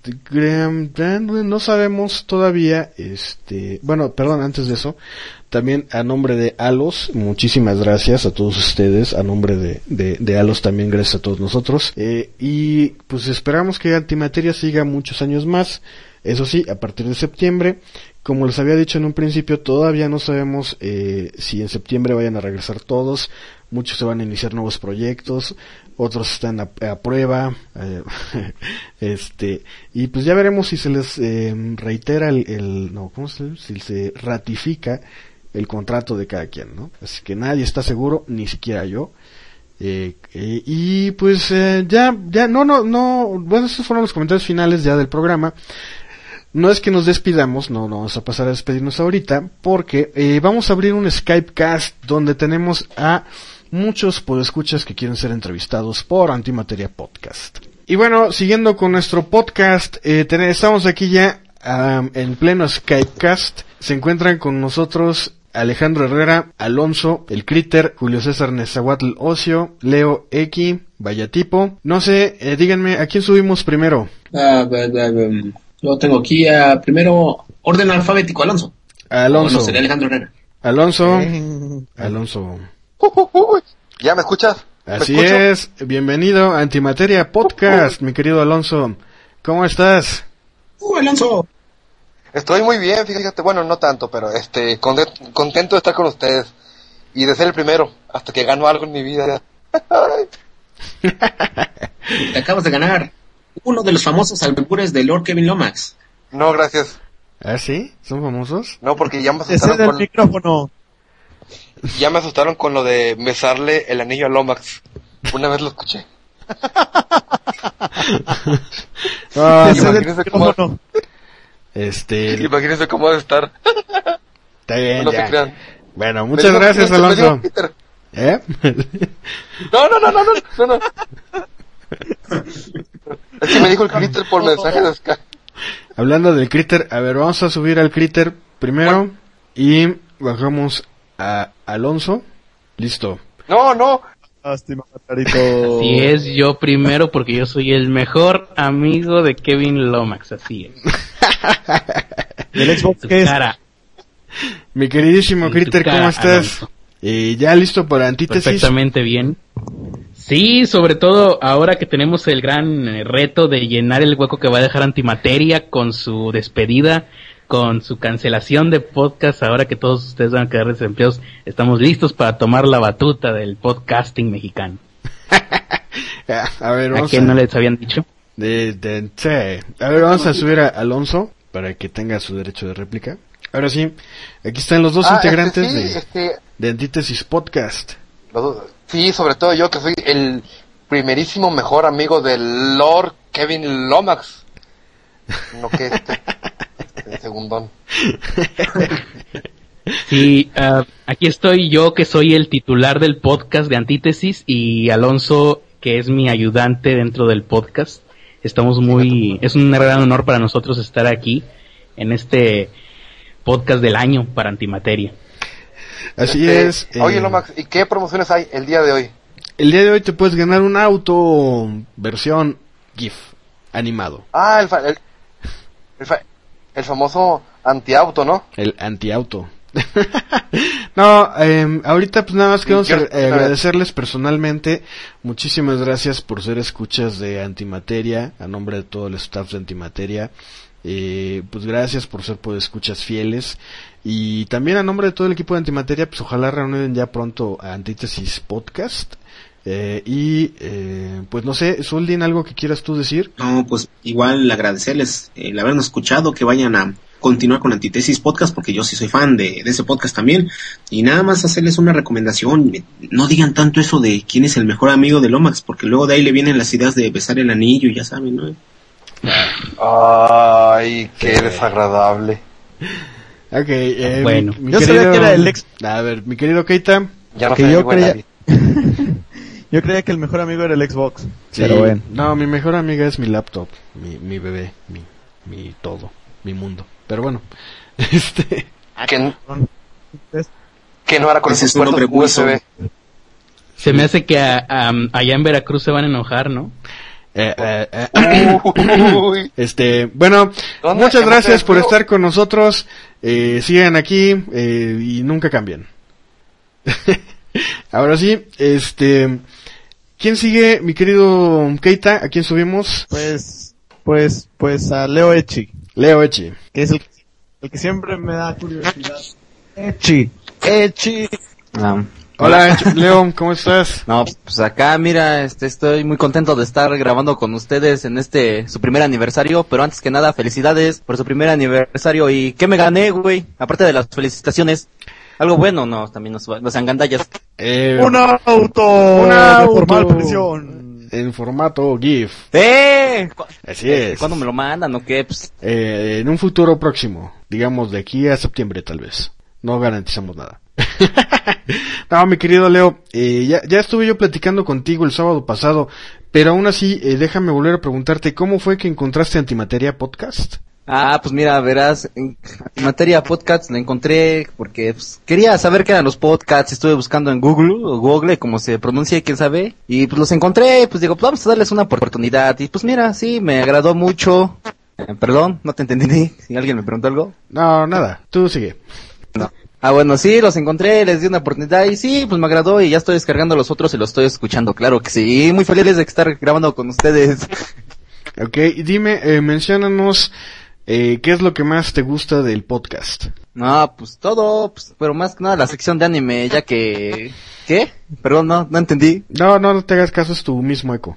no sabemos todavía, este, bueno, perdón, antes de eso, también a nombre de Alos, muchísimas gracias a todos ustedes, a nombre de, de, de Alos también gracias a todos nosotros, eh, y pues esperamos que Antimateria siga muchos años más. Eso sí, a partir de septiembre, como les había dicho en un principio, todavía no sabemos eh, si en septiembre vayan a regresar todos. Muchos se van a iniciar nuevos proyectos, otros están a, a prueba, eh, este, y pues ya veremos si se les eh, reitera el, el no, ¿cómo se si se ratifica el contrato de cada quien, ¿no? Así que nadie está seguro, ni siquiera yo. Eh, eh, y pues eh, ya, ya, no, no, no, bueno, esos fueron los comentarios finales ya del programa. No es que nos despidamos, no, no vamos a pasar a despedirnos ahorita, porque eh, vamos a abrir un Skypecast donde tenemos a muchos podescuchas que quieren ser entrevistados por Antimateria Podcast. Y bueno, siguiendo con nuestro podcast, eh, ten- estamos aquí ya um, en pleno Skypecast. Se encuentran con nosotros Alejandro Herrera, Alonso, el Critter, Julio César Nezahuatl Ocio, Leo X, Vallatipo. No sé, eh, díganme, ¿a quién subimos primero? Uh, but, uh, um, yo tengo aquí uh, primero orden alfabético, Alonso. Alonso. O no, sería Alejandro Herrera. Alonso. Eh, Alonso. Uh, uh, uh, ¿Ya me escuchas? ¿Me Así escucho? es, bienvenido a Antimateria Podcast, mi querido Alonso. ¿Cómo estás? Uh, Alonso. Estoy muy bien, fíjate, bueno, no tanto, pero este, content- contento de estar con ustedes y de ser el primero, hasta que gano algo en mi vida. Te acabas de ganar uno de los famosos albures de Lord Kevin Lomax. No, gracias. ¿Ah, sí? ¿Son famosos? No, porque ya me ese asustaron del con, micrófono. ya me asustaron con lo de besarle el anillo a Lomax. Una vez lo escuché. Ah, Ese del imagínense cómo, micrófono. este, imagínense cómo debe estar. está bien, No se ya. crean. Bueno, Me muchas dijo- gracias, me dijo Alonso. Peter. ¿Eh? No, no, no, no, no, no, no. Es que me dijo el Critter por mensaje de Skype. Hablando del Critter, a ver, vamos a subir al Critter primero y bajamos a Alonso. Listo. No, no. Lástima, Patarito. Así es, yo primero porque yo soy el mejor amigo de Kevin Lomax, así es. ¿El Xbox qué es? Cara. Mi queridísimo En tu Critter, cara, ¿cómo estás? Alonso. Eh, ¿Ya listo para Antítesis? Perfectamente bien. Sí, sobre todo ahora que tenemos el gran eh, reto de llenar el hueco que va a dejar Antimateria con su despedida, con su cancelación de podcast, ahora que todos ustedes van a quedar desempleados, estamos listos para tomar la batuta del podcasting mexicano. A ver, ¿A vamos quién no les habían dicho? De, de, sí. A ver, vamos a subir a Alonso para que tenga su derecho de réplica. Ahora sí, aquí están los dos Ah, integrantes este sí, de, este, de Antítesis Podcast. los dos- sí, sobre todo yo que soy el primerísimo mejor amigo del Lord Kevin Lomax. No que este, el segundón. Sí, ah, aquí estoy yo que soy el titular del podcast de Antítesis y Alonso que es mi ayudante dentro del podcast. Estamos muy, es un gran honor para nosotros estar aquí en este podcast del año para Antimateria. Así Este, es. eh, Oye, Lomax, ¿y qué promociones hay el día de hoy? El día de hoy te puedes ganar un auto versión GIF animado. Ah, el, fa- el, el, fa- el famoso antiauto, ¿no? El antiauto. No, eh, ahorita pues nada más queremos Quiero- eh, agradecerles personalmente. Muchísimas gracias por ser escuchas de Antimateria, a nombre de todo el staff de Antimateria. Eh, pues gracias por ser por escuchas fieles. Y también a nombre de todo el equipo de Antimateria, pues ojalá reúnen ya pronto a Antítesis Podcast. Eh, y eh, pues no sé, Suldin, ¿algo que quieras tú decir? No, pues igual agradecerles el habernos escuchado, que vayan a continuar con Antítesis Podcast, porque yo sí soy fan de, de ese podcast también, y nada más hacerles una recomendación: no digan tanto eso de quién es el mejor amigo de Lomax, porque luego de ahí le vienen las ideas de besar el anillo, y ya saben, ¿no? Ay, qué desagradable. Ok, eh, Bueno. mi, mi Yo querido... sabía que era el ex- A ver, mi querido Keita. Ya no Que soy yo amigo de creía- nadie. Yo creía que el mejor amigo era el Xbox. Sí, Pero bueno. no, mi mejor amiga es mi laptop, mi, mi bebé, mi, mi todo, mi mundo. Pero bueno, este... Que, que no era con Ese esos es un puertos hombre muy U S B. Se me hace que a- a- allá en Veracruz se van a enojar, ¿no? eh, eh, eh, Uy. este, bueno, ¿Dónde? muchas ¿En gracias por Monterrey? estar con nosotros, eh, sigan aquí eh, y nunca cambien. Ahora sí, este... ¿Quién sigue, mi querido Keita? ¿A quién subimos? Pues, pues, pues a Leo Echi, Leo Echi. que es el, el que siempre me da curiosidad. Echi, Echi. Ah, Hola, Echi. Leo, ¿cómo estás? no, pues acá, mira, este, estoy muy contento de estar grabando con ustedes en este, su primer aniversario, pero antes que nada, felicidades por su primer aniversario. ¿Y qué me gané, güey? Aparte de las felicitaciones, algo bueno, no, también nos, nos angandallas. Eh, Un auto, Un de auto. formal presión. En formato GIF. ¡Eh! ¿Cu- Así es. ¿Cuándo me lo mandan o qué? Pues, Eh, en un futuro próximo, digamos de aquí a septiembre tal vez. No garantizamos nada. No, mi querido Leo, eh, ya, ya estuve yo platicando contigo el sábado pasado, pero aún así, eh, déjame volver a preguntarte, ¿cómo fue que encontraste Antimateria Podcast? ah, pues mira, verás, en materia podcast la encontré porque pues, quería saber qué eran los podcasts, estuve buscando en Google, o Google, como se pronuncia, quién sabe, y pues los encontré, pues digo, pues vamos a darles una oportunidad, y pues mira, sí, me agradó mucho. Eh, perdón, no te entendí, si alguien me preguntó algo. No, nada, tú sigue. No. Ah, bueno, sí, los encontré, les di una oportunidad y sí, pues me agradó y ya estoy descargando los otros y los estoy escuchando, claro que sí, muy feliz de estar grabando con ustedes. Ok, y dime, eh, menciónanos, eh, ¿qué es lo que más te gusta del podcast? No, pues todo, pues, pero más que nada la sección de anime, ya que... ¿Qué? Perdón, no, no entendí. No, no, no te hagas caso, es tu mismo eco.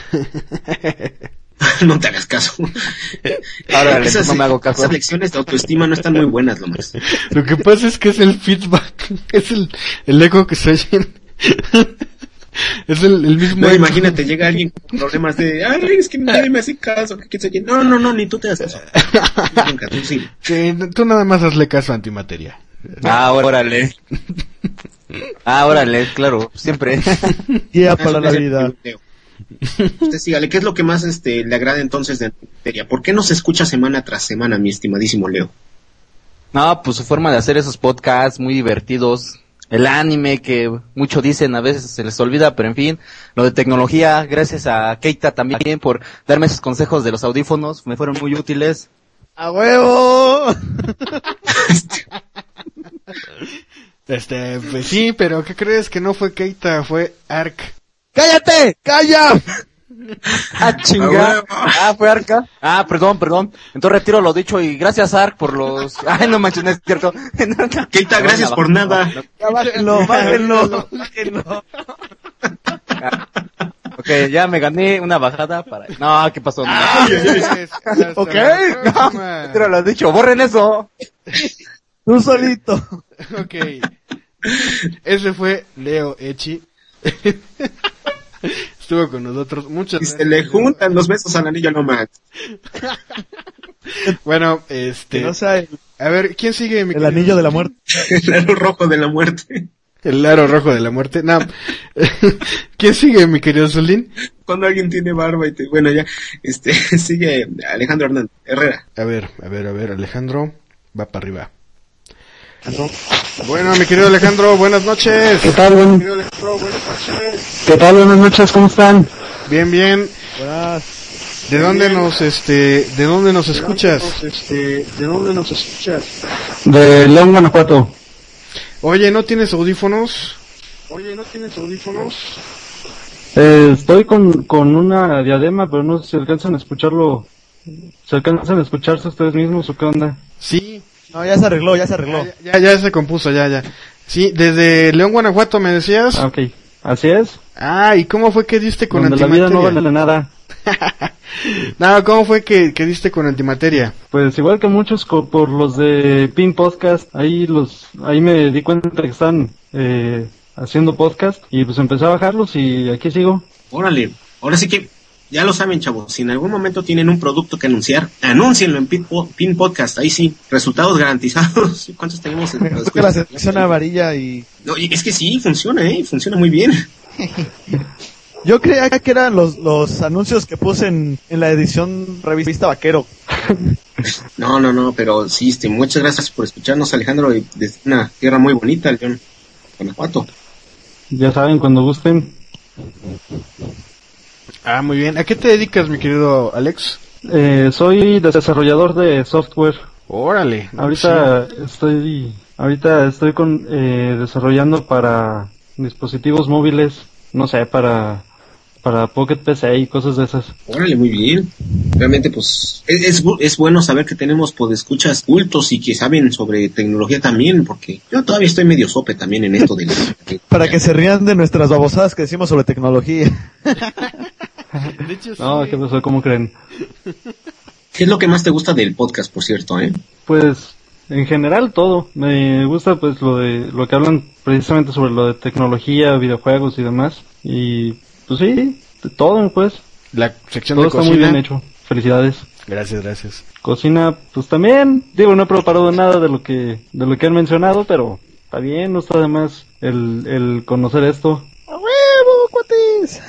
No te hagas caso. Ahora esas, no me hago caso. esas lecciones de autoestima no están muy buenas, Lomax. Lo que pasa es que es el feedback, es el, el eco que se oye. en- Es el, el mismo No, eco. imagínate, llega alguien con problemas de, ay, es que nadie me hace caso, que quién sabe quién. No, no, no, ni tú te haces caso. Nunca, tú sí. Sí, tú nada más hazle caso a Antimateria. Ah, órale. Ah, órale, claro, siempre. Guía para la vida. Usted sígale, ¿qué es lo que más este le agrada entonces de Antimateria? ¿Por qué no se escucha semana tras semana, mi estimadísimo Leo? No, pues su forma de hacer esos podcasts muy divertidos. el anime, que mucho dicen, a veces se les olvida, pero en fin, lo de tecnología, gracias a Keita también por darme esos consejos de los audífonos, me fueron muy útiles. ¡A huevo! Este, pues sí, pero ¿qué crees? Que no fue Keita, fue Ark. ¡Cállate! ¡Calla! Ah, chinga. Ah, fue Arca. Ah, perdón, perdón. Entonces retiro lo dicho y gracias, Ark, por los... Ay, no manches, no es cierto. Keita, gracias por nada. Ya bájenlo, bájenlo, bájenlo. Ok, ya me gané una bajada para... No, ¿qué pasó? No. Ok. No, retiro lo dicho, borren eso. Tú solito. Ok. Ese fue Leo Echi. Estuvo con nosotros. Muchas Y gracias. se le juntan los besos al anillo nomás. Bueno, este... Que no sea el, A ver, ¿quién sigue? Mi el anillo de la muerte. El aro rojo de la muerte. El aro rojo de la muerte. No. ¿Quién sigue, mi querido Zulín? Cuando alguien tiene barba y te... Bueno, ya, este, sigue Alejandro Hernández Herrera. A ver, a ver, a ver, Alejandro. Va para arriba. Bueno, mi querido Alejandro, buenas noches. ¿Qué tal? Buen... ¿Qué tal? Buenas noches, ¿cómo están? Bien, bien. Buenas. ¿De dónde nos, este, de dónde nos escuchas? Este, ¿de dónde nos escuchas? De León, Guanajuato. Oye, ¿no tienes audífonos? Oye, ¿no tienes audífonos? Eh, estoy con, con una diadema, pero no sé si alcanzan a escucharlo. ¿Se alcanzan a escucharse ustedes mismos o qué onda? Sí. No, ya se arregló, ya se arregló. Ya, ya, ya se compuso, ya, ya. Sí, desde León, Guanajuato, ¿me decías? Ah, ok. Así es. Ah, ¿y cómo fue que diste con Donde antimateria? la vida no vale nada. No, ¿cómo fue que, que diste con antimateria? Pues igual que muchos co- por los de Pin Podcast, ahí los, ahí me di cuenta que están eh, haciendo podcast y pues empecé a bajarlos y aquí sigo. Órale, ahora sí que ya lo saben, chavos, si en algún momento tienen un producto que anunciar, anúncienlo en Pin, Po- Pin Podcast, ahí sí, resultados garantizados. ¿Cuántos tenemos? En Me gustó que la selección amarilla y... No, y es que sí, funciona, eh, funciona muy bien. Yo creía que eran los, los anuncios que puse en, en la edición revista Vaquero. No, no, no, pero sí, este, muchas gracias por escucharnos, Alejandro, y desde una tierra muy bonita, León, Guanajuato. Ya saben, cuando gusten. Ah, muy bien. ¿A qué te dedicas, mi querido Alex? Eh, soy desarrollador de software. Órale. Ahorita estoy, ahorita estoy con, eh, desarrollando para dispositivos móviles, no sé, para, para Pocket P C y cosas de esas. Órale, muy bien. Realmente, pues, es, es, bu- es bueno saber que tenemos podescuchas cultos y que saben sobre tecnología también, porque yo todavía estoy medio sope también en esto de la... Para que se rían de nuestras babosadas que decimos sobre tecnología. De hecho, sí. No, ¿qué pasó? ¿Cómo creen? ¿Qué es lo que más te gusta del podcast, por cierto, eh? Pues, en general todo. Me gusta pues lo de, lo que hablan precisamente sobre lo de tecnología, videojuegos y demás. Y, pues sí, de todo pues. La sección Todo de está cocina. muy bien hecho. Felicidades. Gracias, gracias. Cocina, pues también, digo, no he preparado nada de lo que, de lo que han mencionado, pero está bien, no está de más el, el conocer esto. ¡A huevo, cuates!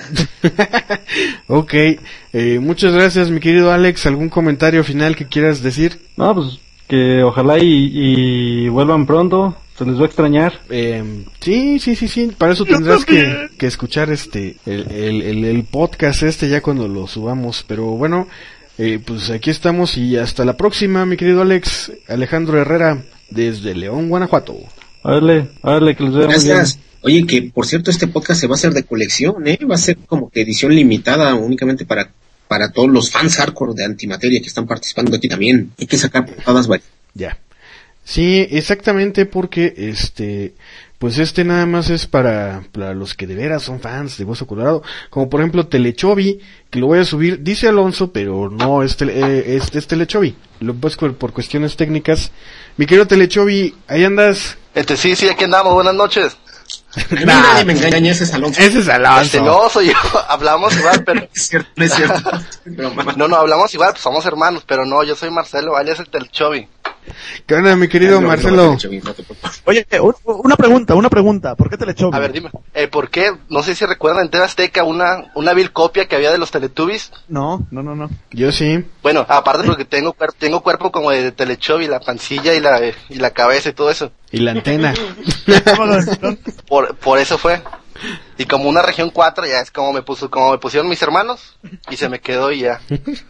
Ok, eh, muchas gracias, mi querido Alex. ¿Algún comentario final que quieras decir? No, pues que ojalá y, y vuelvan pronto, se les va a extrañar. Eh, sí, sí, sí, sí, para eso tendrás que, que escuchar este, el, el, el, el podcast este ya cuando lo subamos, pero bueno, eh, pues aquí estamos y hasta la próxima, mi querido Alex. Alejandro Herrera, desde León, Guanajuato. Órale, órale, que les vea muy bien. Gracias. Oye, que por cierto este podcast se va a hacer de colección, ¿eh? Va a ser como que edición limitada únicamente para para todos los fans hardcore de Antimateria que están participando aquí también. Hay que sacar portadas varias. Ya. Sí, exactamente, porque este, pues este nada más es para, para los que de veras son fans de Hueso Colorado, como por ejemplo Telechovi, que lo voy a subir, dice Alonso, pero no es, tele, eh, es, es Telechovi, lo pues por, por cuestiones técnicas. Mi querido Telechovi, ahí andas. Este, sí, sí, aquí andamos, buenas noches. A mí nadie me engaña, ese es Alonso. Ese es Alonso. No, soy yo, hablamos igual, pero... Es cierto, no es cierto. No, no, hablamos igual, pues somos hermanos, pero no, yo soy Marcelo, alias el Telechovi. ¿Qué onda, mi querido no, Marcelo? no, no te preocupes. Oye, un- una pregunta, una pregunta. ¿Por qué Telechobi? A ver, dime, eh, ¿por qué? No sé si recuerdan en T V Azteca una, una vil copia que había de los Teletubbies. No, no, no, no. Yo sí. Bueno, aparte porque tengo, cuer- tengo cuerpo como de Telechobi, la pancilla y la, y la cabeza y todo eso. Y la antena. Por, por eso fue. Y como una región cuatro ya es como me puso, como me pusieron mis hermanos y se me quedó y ya.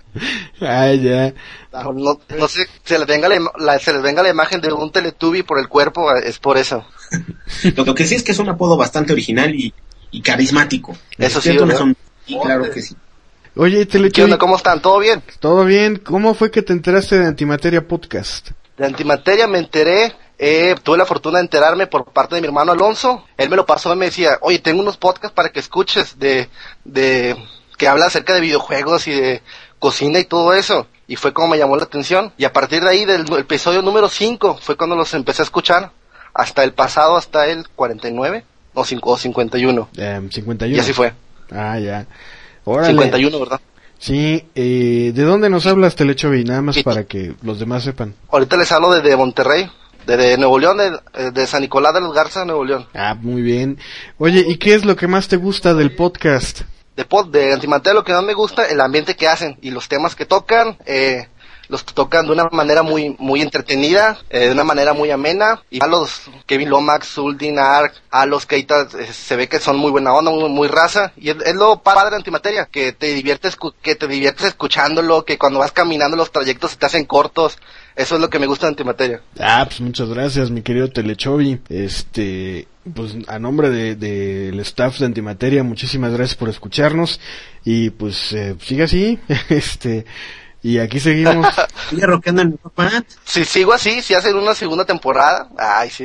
Ay, ya. No, no, no sé, se les venga la, ima- la- se les venga la imagen de un Teletubby por el cuerpo, es por eso. Lo, lo que sí es que es un apodo bastante original y, y carismático. Eso sí, Despierta una ¿verdad? son- sí, claro que sí. Oye, ¿Qué Telechobi, onda? ¿Cómo están? ¿Todo bien? ¿todo bien? ¿Cómo fue que te enteraste de Antimateria Podcast? De Antimateria me enteré, eh, tuve la fortuna de enterarme por parte de mi hermano Alonso. Él me lo pasó y me decía, oye, tengo unos podcasts para que escuches de, de, que habla acerca de videojuegos y de cocina y todo eso. Y fue como me llamó la atención. Y a partir de ahí, del nu- episodio número cinco, fue cuando los empecé a escuchar. Hasta el pasado, hasta el cuarenta y nueve, o, cinco, o cincuenta y uno. Eh, cincuenta y uno. Y así fue. Ah, ya. Órale. cincuenta y uno, ¿verdad? Sí, eh, ¿de dónde nos hablas, Telechobi? Nada más para que los demás sepan. Ahorita les hablo desde Monterrey, desde Nuevo León, de, de San Nicolás de los Garza, Nuevo León. Ah, muy bien. Oye, ¿y qué es lo que más te gusta del podcast? De pod, de Antimateria lo que más me gusta, el ambiente que hacen y los temas que tocan, eh, los tocan de una manera muy muy entretenida, eh, de una manera muy amena, y a los Kevin Lomax, Zuldin, Ark, a los Keita, eh, se ve que son muy buena onda, muy, muy raza, y es, es lo padre de Antimateria, que te diviertes, cu- que te diviertes escuchándolo, que cuando vas caminando los trayectos se te hacen cortos, eso es lo que me gusta de Antimateria. Ah, pues muchas gracias, mi querido Telechobi. Este, pues a nombre de del staff de Antimateria, muchísimas gracias por escucharnos y pues eh, sigue así, este, y aquí seguimos. ¿Sigue rockeando el micrófono? Si sigo así, si hacen una segunda temporada, ay sí.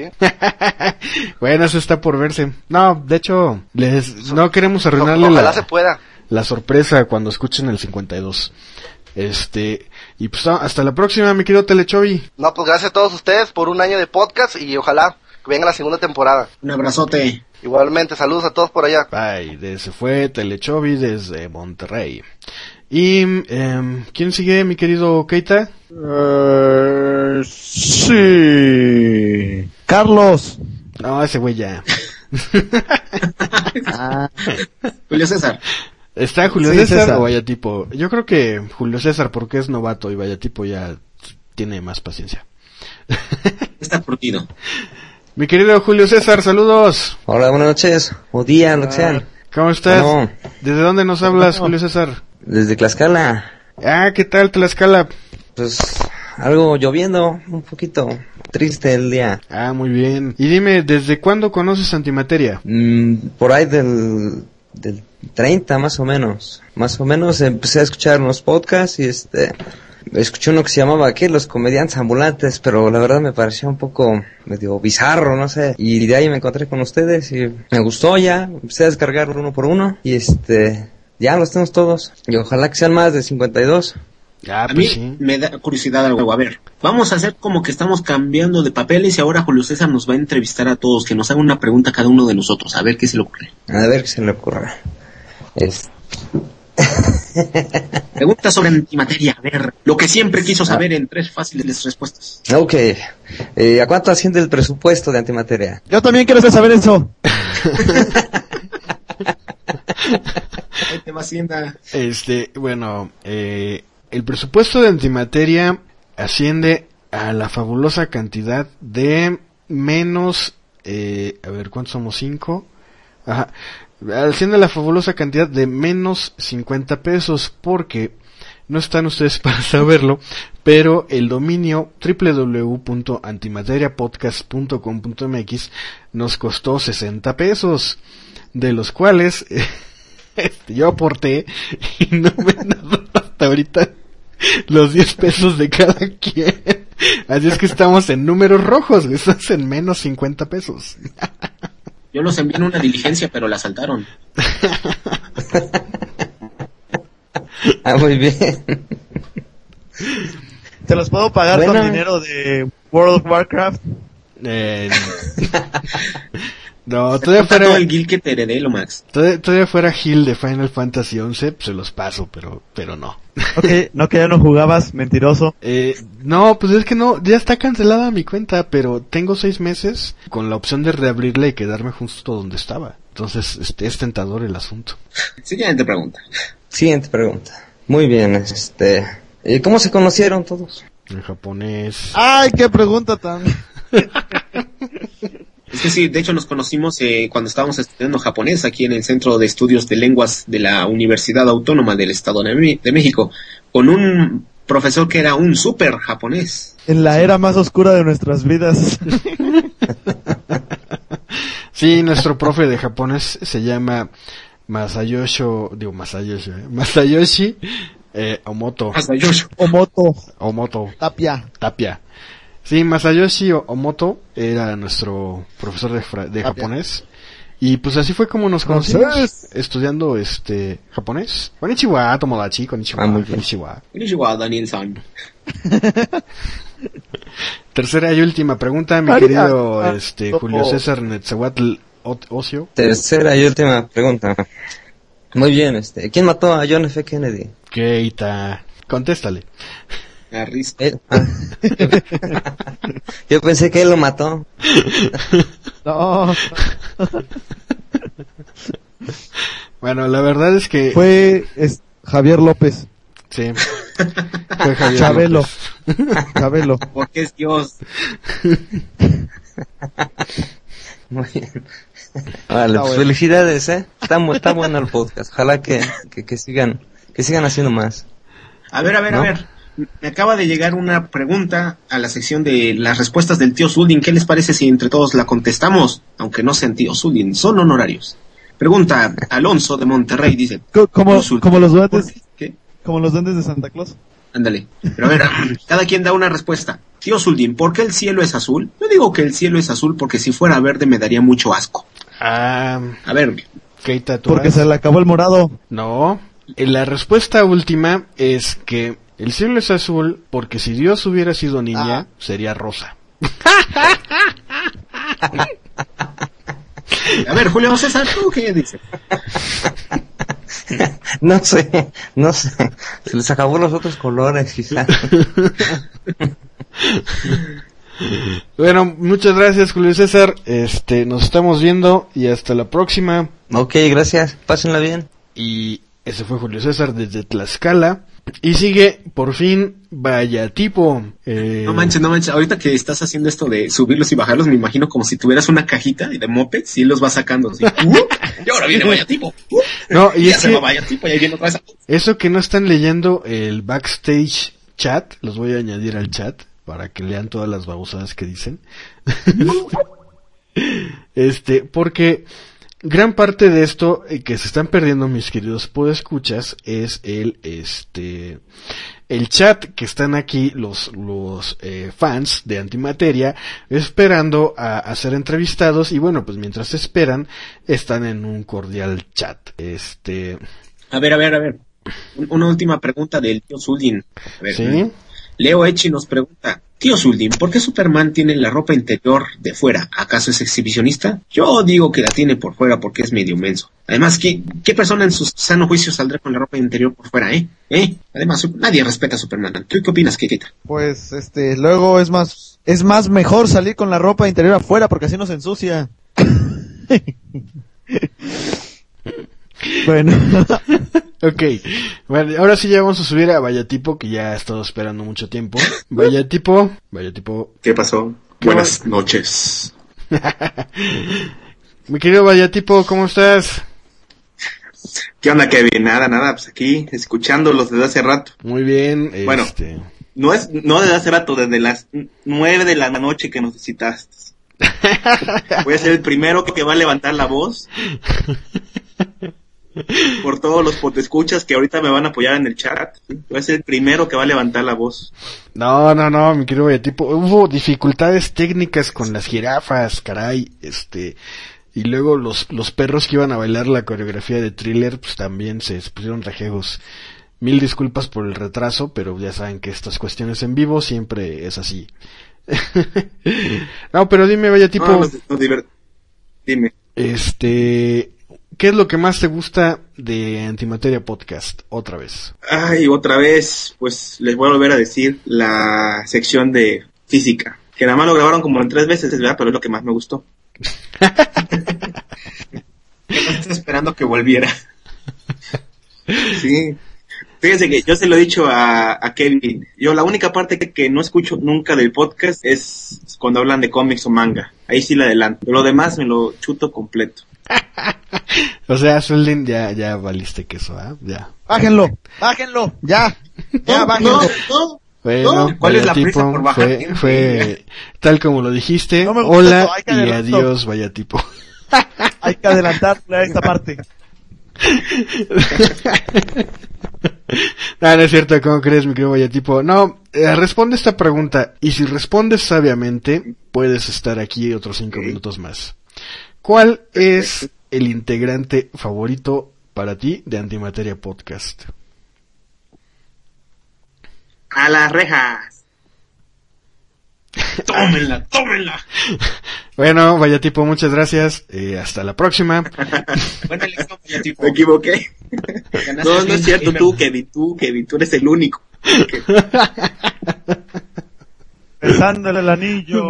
Bueno, eso está por verse. No, de hecho, les no queremos arruinarle Ojalá la, se pueda. la sorpresa cuando escuchen el cincuenta y dos. Este, y pues hasta la próxima, mi querido Telechobi. No, pues gracias a todos ustedes por un año de podcast y ojalá que venga la segunda temporada. Un abrazote. Igualmente, saludos a todos por allá. Bye, de- se fue Telechobi desde Monterrey. Y, em, ¿quién sigue, mi querido Keita? Eh, sí. Carlos. No, ese güey ya. Ah, Julio César. ¿Está Julio Sí, César, César. o Vaya Tipo? Yo creo que Julio César porque es novato y Vaya Tipo ya tiene más paciencia. Está curtido. Mi querido Julio César, saludos. Hola, buenas noches. O día, lo que sean. ¿Cómo estás? Bueno. ¿Desde dónde nos hablas, Julio César? Desde Tlaxcala. Ah, ¿qué tal, Tlaxcala? Pues algo lloviendo, un poquito triste el día. Ah, muy bien. Y dime, ¿desde cuándo conoces Antimateria? Mm, por ahí del, del treinta más o menos. Más o menos empecé a escuchar unos podcasts y este... escuché uno que se llamaba, ¿qué? Los comediantes ambulantes, pero la verdad me parecía un poco medio bizarro, no sé. Y de ahí me encontré con ustedes y me gustó ya. Empecé a descargar uno por uno y este... ya los tenemos todos. Y ojalá que sean más de cincuenta y dos. Ah, A pues mí sí. me da curiosidad algo. A ver, vamos a hacer como que estamos cambiando de papeles y ahora Julio César nos va a entrevistar a todos, que nos haga una pregunta a cada uno de nosotros, a ver qué se le ocurre. A ver qué se le ocurra. Es... Pregunta sobre antimateria, a ver, lo que siempre quiso saber en tres fáciles respuestas. Ok. Eh, ¿A cuánto asciende el presupuesto de Antimateria? yo también quiero saber eso. Ahí te va Hacienda. Este, bueno, eh, el presupuesto de Antimateria asciende a la fabulosa cantidad de menos, eh, a ver, ¿cuántos somos? ¿Cinco? Ajá. Asciende a la fabulosa cantidad de menos cincuenta pesos porque no están ustedes para saberlo, pero el dominio doble u doble u doble u punto antimateriapodcast punto com punto m x nos costó sesenta pesos, de los cuales este, yo aporté y no me han dado hasta ahorita los diez pesos de cada quien. Así es que estamos en números rojos, estamos en menos cincuenta pesos. Yo los envié en una diligencia, pero la saltaron. Ah, muy bien. Te los puedo pagar Bueno. con dinero de World of Warcraft. Eh, no, Te todavía toca fuera, todo el guild que te heredé, lo Max. todavía, todavía fuera Gil de Final Fantasy once, pues se los paso, pero, pero no. No que, no que ya no jugabas, mentiroso. Eh, no, pues es que no, ya está cancelada mi cuenta, pero tengo seis meses con la opción de reabrirla y quedarme justo donde estaba. Entonces, este, es tentador el asunto. Siguiente pregunta. Siguiente pregunta. Muy bien, este... ¿cómo se conocieron todos? En japonés. ¡Ay, qué pregunta tan... Es que sí, de hecho nos conocimos eh, cuando estábamos estudiando japonés aquí en el Centro de Estudios de Lenguas de la Universidad Autónoma del Estado de, Mi- de México, con un profesor que era un súper japonés. En la era más oscura de nuestras vidas. Sí, nuestro profe de japonés se llama Masayoshi, digo Masayoshi, ¿eh? Masayoshi eh, Omoto. Masayoshi Omoto. Omoto. Tapia. Tapia. Sí, Masayoshi Omoto era nuestro profesor de, fra- de Tapia. japonés. Y pues así fue como nos conocimos, estudiando este japonés. Konnichiwa, Tomodachi, konnichiwa, Ah, muy bien. konnichiwa. Konnichiwa, Daniel-san. Tercera y última pregunta, mi María. querido Ah, este oh, Julio oh. César Netzahuatl O- Ocio. Tercera y última pregunta. Muy bien, este... ¿quién mató a John F. Kennedy? Keita, contéstale. La risa. Él- ah. Yo pensé que él lo mató. No. Bueno, la verdad es que Fue es, Javier López. sí. Fue Javier Chabelo. López. Chabelo. Porque es Dios. Muy bien. Vale, Está pues bueno. felicidades, eh. Está, mu- está bueno el podcast. Ojalá que, que, que sigan, que sigan haciendo más. A ver, a ver, ¿No? a ver. Me acaba de llegar una pregunta a la sección de las respuestas del tío Zuldin. ¿Qué les parece si entre todos la contestamos? Aunque no sean tío Zuldin, son honorarios. Pregunta Alonso de Monterrey, dice. Co- Como, Tío Zuldin, como los ¿por duendes, qué? como los duendes de Santa Claus. Ándale. Pero a ver, cada quien da una respuesta. Tío Zuldin, ¿por qué el cielo es azul? Yo digo que el cielo es azul porque si fuera verde me daría mucho asco. Ah, A ver, Keita, ¿tú Porque vas? se le acabó el morado. No, eh, la respuesta última es que el cielo es azul porque si Dios hubiera sido niña, Ah. sería rosa. a ver, Julio César, ¿tú qué dices? No sé, no sé. Se les acabó los otros colores, quizá. Bueno, muchas gracias Julio César, este, nos estamos viendo y hasta la próxima. Ok, gracias. Pásenla bien. Y ese fue Julio César desde Tlaxcala. Y sigue, por fin, Vaya Tipo. Eh, No manches, no manches. Ahorita que estás haciendo esto de subirlos y bajarlos, me imagino como si tuvieras una cajita de mopeds y él los va sacando así. ¡Uh! Y ahora viene Vaya Tipo. ¡Uh! No, y ya es se que va Vaya Tipo y ahí viene otra vez. eso que no están leyendo el backstage chat, los voy a añadir al chat para que lean todas las babosadas que dicen. Este, porque gran parte de esto eh, que se están perdiendo mis queridos podescuchas es el este el chat que están aquí los los eh, fans de Antimateria esperando a, a ser entrevistados y bueno, pues mientras esperan están en un cordial chat. Este, A ver, a ver, a ver. Un- Una última pregunta del tío Zuldin. A ver, ¿sí? Leo Echi nos pregunta, tío Zuldin, ¿por qué Superman tiene la ropa interior de fuera? ¿Acaso es exhibicionista? Yo digo que la tiene por fuera porque es medio menso. Además, ¿qué, qué persona en su sano juicio saldrá con la ropa interior por fuera, eh? ¿Eh? Además, su- nadie respeta a Superman. ¿Qué, qué opinas, Kikita? Pues, este, luego es más, es más mejor salir con la ropa interior afuera porque así no se ensucia. Bueno. Ok, bueno, ahora sí ya vamos a subir a Vaya Tipo, que ya ha estado esperando mucho tiempo. Vaya Tipo, Vaya Tipo. ¿Qué pasó? ¿Qué Buenas noches. Mi querido Vaya Tipo, ¿cómo estás? ¿Qué onda, Kevin? Nada, nada, pues aquí, escuchándolos desde hace rato. Muy bien, Bueno, este... no es, no desde hace rato, desde las nueve de la noche que nos visitaste. Voy a ser el primero que va a levantar la voz por todos los potescuchas que ahorita me van a apoyar en el chat. Voy a ser el primero que va a levantar la voz. No, no, no, mi querido Vaya Tipo, hubo dificultades técnicas con las jirafas, caray, este... Y luego los, los perros que iban a bailar la coreografía de Thriller, pues también se pusieron rejegos. Mil disculpas por el retraso, pero ya saben que estas cuestiones en vivo siempre es así. No, pero dime, Vaya Tipo, No, no, no, diver- Dime. este, ¿qué es lo que más te gusta de Antimateria Podcast? Otra vez. Ay, otra vez, pues les voy a volver a decir la sección de física, que nada más lo grabaron como en tres veces, ¿verdad? Pero es lo que más me gustó. Que no estoy esperando que volviera. Sí. Fíjense que yo se lo he dicho a, a Kevin. Yo la única parte que, que no escucho nunca del podcast es cuando hablan de cómics o manga. Ahí sí le adelanto. Pero lo demás me lo chuto completo. O sea, Suldin, ya, ya valiste queso, ¿ah? ¿eh? Ya. Bájenlo, bájenlo, ya. Ya, No, bájenlo. no, no. Bueno, ¿Cuál es la Vaya prisa Tipo, por bajar? fue, fue tal como lo dijiste. No me gusta Hola esto, hay que y adelantarlo. adiós, Vaya Tipo. Hay que adelantarle a esta parte. No, no es cierto, ¿cómo crees, mi querido Vaya Tipo? No, eh, responde esta pregunta, y si respondes sabiamente, puedes estar aquí otros cinco minutos más. ¿Cuál es el integrante favorito para ti de Antimateria Podcast? A las rejas. Tómenla, tómenla. Bueno, Vaya Tipo, muchas gracias, eh, hasta la próxima. Buena elección, Vaya Tipo. Me equivoqué. Ganaste No, no es un cierto, gamer. tú, Kevin, tú, Kevin, tú eres el único. Que- Besándole el anillo.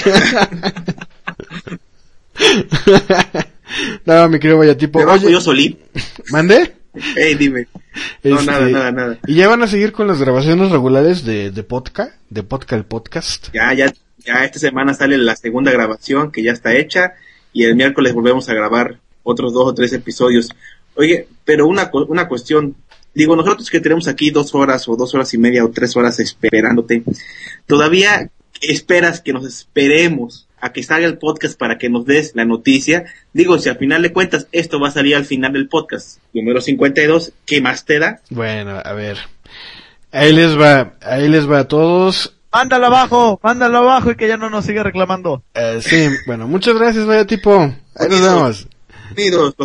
No, mi querido Vaya Tipo. Me bajo Oye, yo solito. ¿mande? Ey, dime. No, Este, nada, nada, nada. ¿Y ya van a seguir con las grabaciones regulares de, de podcast? ¿De podcast el podcast? Ya, ya, ya esta semana sale la segunda grabación que ya está hecha y el miércoles volvemos a grabar otros dos o tres episodios. Oye, pero una, cu- una cuestión. Digo, nosotros que tenemos aquí dos horas o dos horas y media o tres horas esperándote, ¿todavía esperas que nos esperemos a que salga el podcast para que nos des la noticia? Digo, si al final de cuentas esto va a salir al final del podcast número cincuenta y dos, ¿qué más te da? Bueno, a ver. Ahí les va, ahí les va a todos. Mándalo abajo, mándalo abajo y que ya no nos siga reclamando. Eh, sí, bueno, muchas gracias, Vaya Tipo. Ahí nos vemos. Unidos.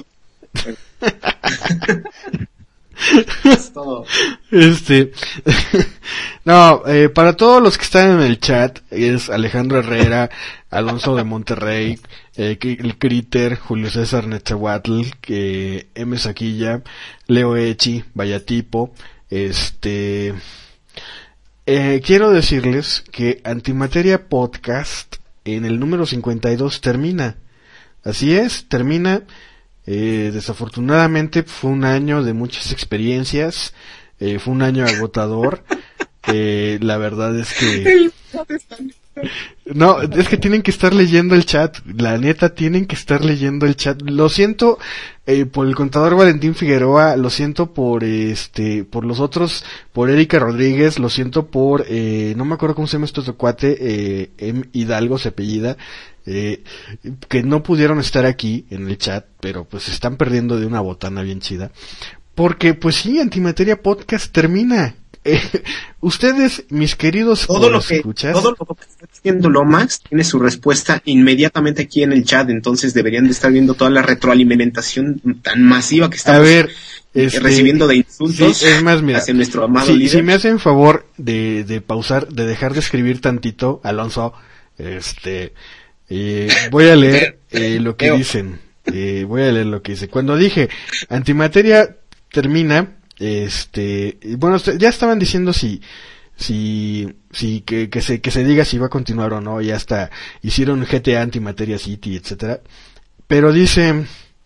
Es todo. Este, no, eh, para todos los que están en el chat, es Alejandro Herrera, Alonso de Monterrey, eh, el Critter, Julio César Netzahuatl, que M. Saquilla, Leo Echi, Vaya Tipo, este, eh, quiero decirles que Antimateria Podcast en el número cincuenta y dos termina. Así es, termina. Eh, desafortunadamente fue un año de muchas experiencias, eh, fue un año agotador, eh, la verdad es que... No, es que tienen que estar leyendo el chat, la neta tienen que estar leyendo el chat. Lo siento eh, por el contador Valentín Figueroa, lo siento por este, por los otros, por Erika Rodríguez, lo siento por, eh, no me acuerdo cómo se llama este otro cuate, eh, M. Hidalgo se apellida, eh, que no pudieron estar aquí en el chat, pero pues se están perdiendo de una botana bien chida. Porque pues sí, Antimateria Podcast termina. Eh, ustedes, mis queridos Todo lo que, escuchas, todo lo que está diciendo Lomax tiene su respuesta inmediatamente aquí en el chat, entonces deberían de estar viendo toda la retroalimentación tan masiva que estamos a ver, eh, este, recibiendo de insultos sí, es más, mira, hacia nuestro amado si, líder. si me hacen favor de, de pausar, de dejar de escribir tantito, Alonso, este, eh, voy a leer eh, lo que dicen, eh, voy a leer lo que dice. Cuando dije Antimateria termina, este, bueno, ya estaban diciendo si, si, si que, que se, que se diga si va a continuar o no, ya hasta hicieron G T A Antimateria City, etcétera, pero dice,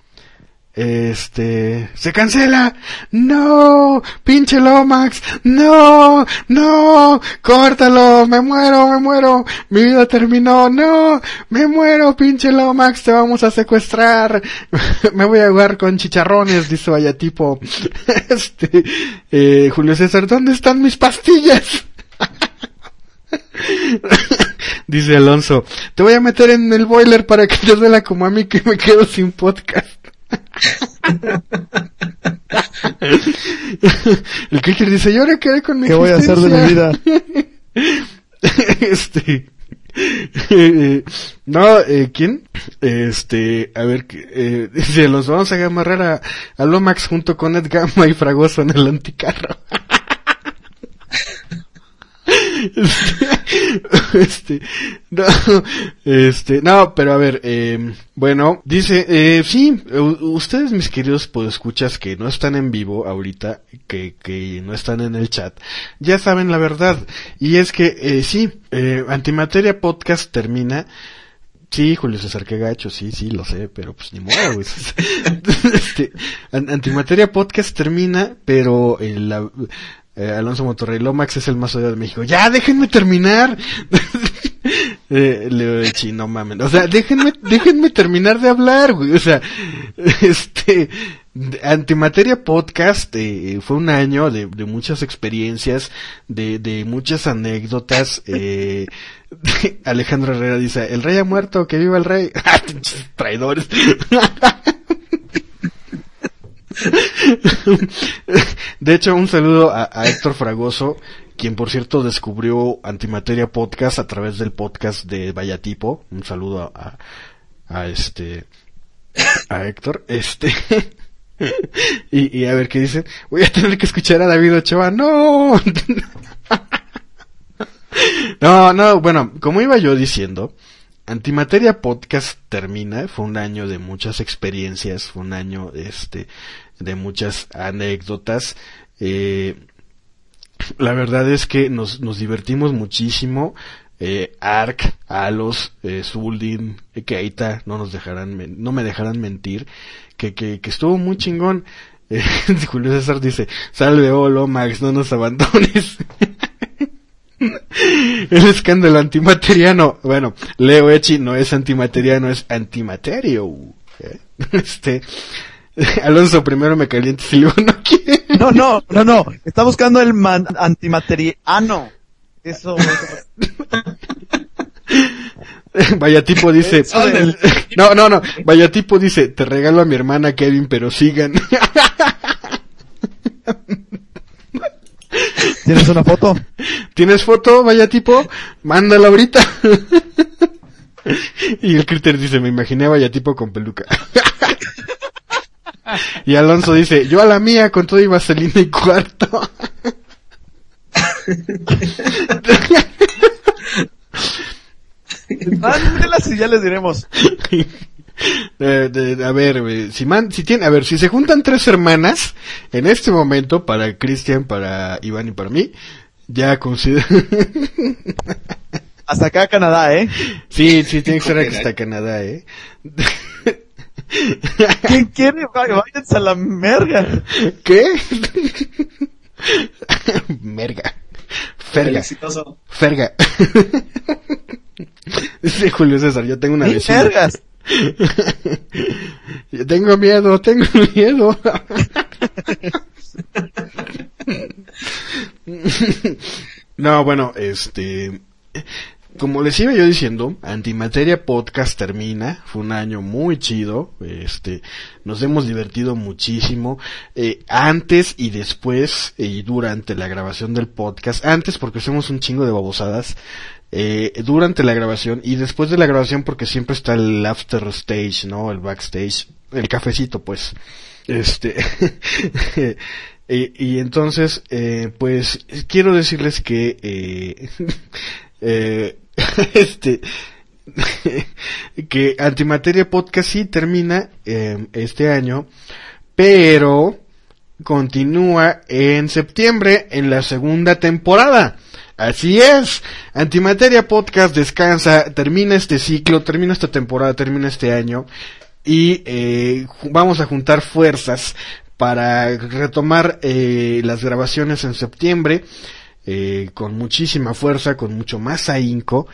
este, se cancela, no, pinche Lomax, no, no, córtalo, me muero, me muero, mi vida terminó, no, me muero, pinche Lomax, te vamos a secuestrar, me voy a jugar con chicharrones, dice Vaya Tipo. Este, eh, Julio César, ¿dónde están mis pastillas? Dice Alonso, te voy a meter en el boiler para que te duela como a mí que me quedo sin podcast. El Kicker dice, yo ahora quedé con mi ¿Qué voy a hacer de mi vida? Este, eh, no, eh, ¿quién? Este, a ver, eh, dice, los vamos a amarrar a, a Lomax junto con Ed Gama y Fragoso en el anticarro. este, no, este, no, pero a ver, eh, bueno, dice, eh, sí, ustedes mis queridos podescuchas que no están en vivo ahorita, que, que no están en el chat, ya saben la verdad, y es que, eh, sí, eh, Antimateria Podcast termina. Sí, Julio César, qué gacho, sí, sí, lo sé, pero pues ni modo, güey. este, Antimateria Podcast termina, pero el, la, eh, Alonso Monterrey Lomax es el más odiado de México. ¡Ya, déjenme terminar! eh, Leo de Chi, no mamen. O sea, déjenme, déjenme terminar de hablar, güey. O sea, este... Antimateria Podcast eh, fue un año de, de muchas experiencias, de, de muchas anécdotas. Eh, Alejandro Herrera dice, el rey ha muerto, que viva el rey. Traidores. De hecho, un saludo a, a Héctor Fragoso, quien por cierto descubrió Antimateria Podcast a través del podcast de Vallatipo. Un saludo a, a, a este, a Héctor, este, y, y a ver qué dice. Voy a tener que escuchar a David Ochoa. No. No, no, bueno, como iba yo diciendo, Antimateria Podcast termina, fue un año de muchas experiencias, fue un año, este, de muchas anécdotas, eh, la verdad es que nos, nos divertimos muchísimo, eh, Ark, Alos, eh, Zuldin, Keita, no nos dejarán, men- no me dejarán mentir, que, que, que estuvo muy chingón. eh, Julio César dice, salve Olo, Max, no nos abandones. El escándalo antimateriano. Bueno, Leo Echi no es antimateriano, es antimaterio. ¿Eh? Este, Alonso, primero me calientes y luego no quiere. No, no, no, no. Está buscando el man- antimateriano. Eso. Vaya tipo dice, no, no, no, vaya tipo dice, te regalo a mi hermana Kevin, pero sigan. ¿Tienes una foto? ¿Tienes foto, vaya tipo? Mándala ahorita. Y el Critter dice, me imaginé a vaya tipo con peluca. Y Alonso dice, yo a la mía con todo y vaselina y cuarto. Mándelas y ya les diremos. De, de, de, a ver, eh, si man, si tiene, a ver, si se juntan tres hermanas en este momento para Cristian, para Iván y para mí, ya considero. Hasta acá Canadá, ¿eh? Sí, sí, tiene que ser hasta Canadá, ¿eh? ¿Quién quiere? Váyanse a la merga. ¿Qué? Merga. Ferga. Ferga. Dice Julio César, yo tengo una vecina. Fergas. Yo tengo miedo, tengo miedo. No, bueno, este, como les iba yo diciendo, Antimateria Podcast termina, fue un año muy chido, este, nos hemos divertido muchísimo, eh, antes y después y durante la grabación del podcast, antes porque hacemos un chingo de babosadas, eh, durante la grabación y después de la grabación porque siempre está el after stage, ¿no? El backstage, el cafecito pues, este, y, y entonces, eh, pues, quiero decirles que, eh, eh, este, que Antimateria Podcast sí termina, eh, este año, pero continúa en septiembre en la segunda temporada. Así es, Antimateria Podcast descansa, termina este ciclo, termina esta temporada, termina este año y eh, vamos a juntar fuerzas para retomar eh, las grabaciones en septiembre eh, con muchísima fuerza, con mucho más ahínco.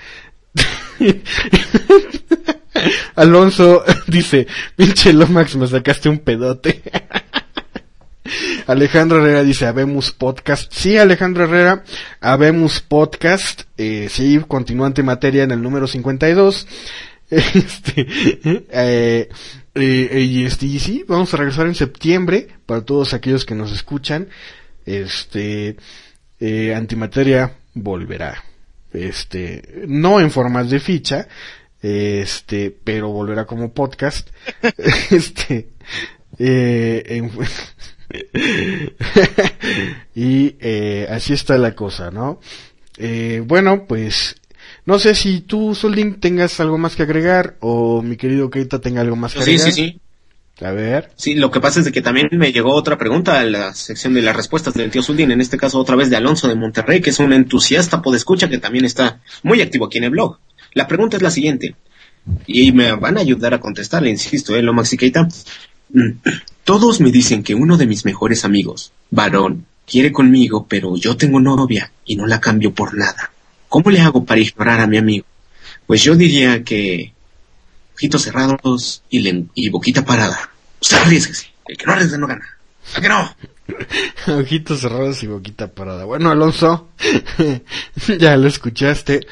Alonso dice, pinche Lomax, me sacaste un pedote. Alejandro Herrera dice, habemos podcast. Sí, Alejandro Herrera, habemos podcast. Eh, sí, continúa Antimateria en el número cincuenta y dos. Este, eh, eh, y este, y sí, vamos a regresar en septiembre para todos aquellos que nos escuchan. Este, eh, Antimateria volverá. Este, no en formas de ficha, este, pero volverá como podcast. Este, eh, en, y eh, así está la cosa, ¿no? Eh, bueno, pues no sé si tú, Soldín, tengas algo más que agregar o mi querido Keita tenga algo más que Sí, agregar. sí, sí. A ver. Sí, lo que pasa es de que también me llegó otra pregunta a la sección de las respuestas del tío Zuldín, en este caso otra vez de Alonso de Monterrey, que es un entusiasta podescucha que también está muy activo aquí en el blog. La pregunta es la siguiente, y me van a ayudar a contestar, le insisto, ¿eh, Lomax y Keita? Todos me dicen que uno de mis mejores amigos, varón, quiere conmigo, pero yo tengo novia y no la cambio por nada. ¿Cómo le hago para ignorar a mi amigo? Pues yo diría que ojitos cerrados y, len- y boquita parada. O sea, arriesguese. El que no arriesga no gana. ¿A que no? Ojitos cerrados y boquita parada. Bueno, Alonso, ya lo escuchaste.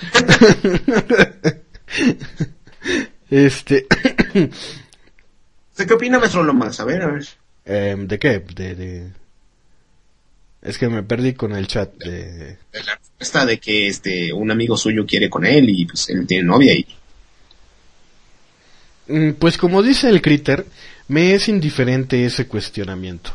este... ¿Qué opina nuestro Lomax? A ver, a ver. Eh, ¿De qué? De, de... Es que me perdí con el chat de... La respuesta de que este un amigo suyo quiere con él y pues él tiene novia y... Mm, Pues como dice el Critter, me es indiferente ese cuestionamiento.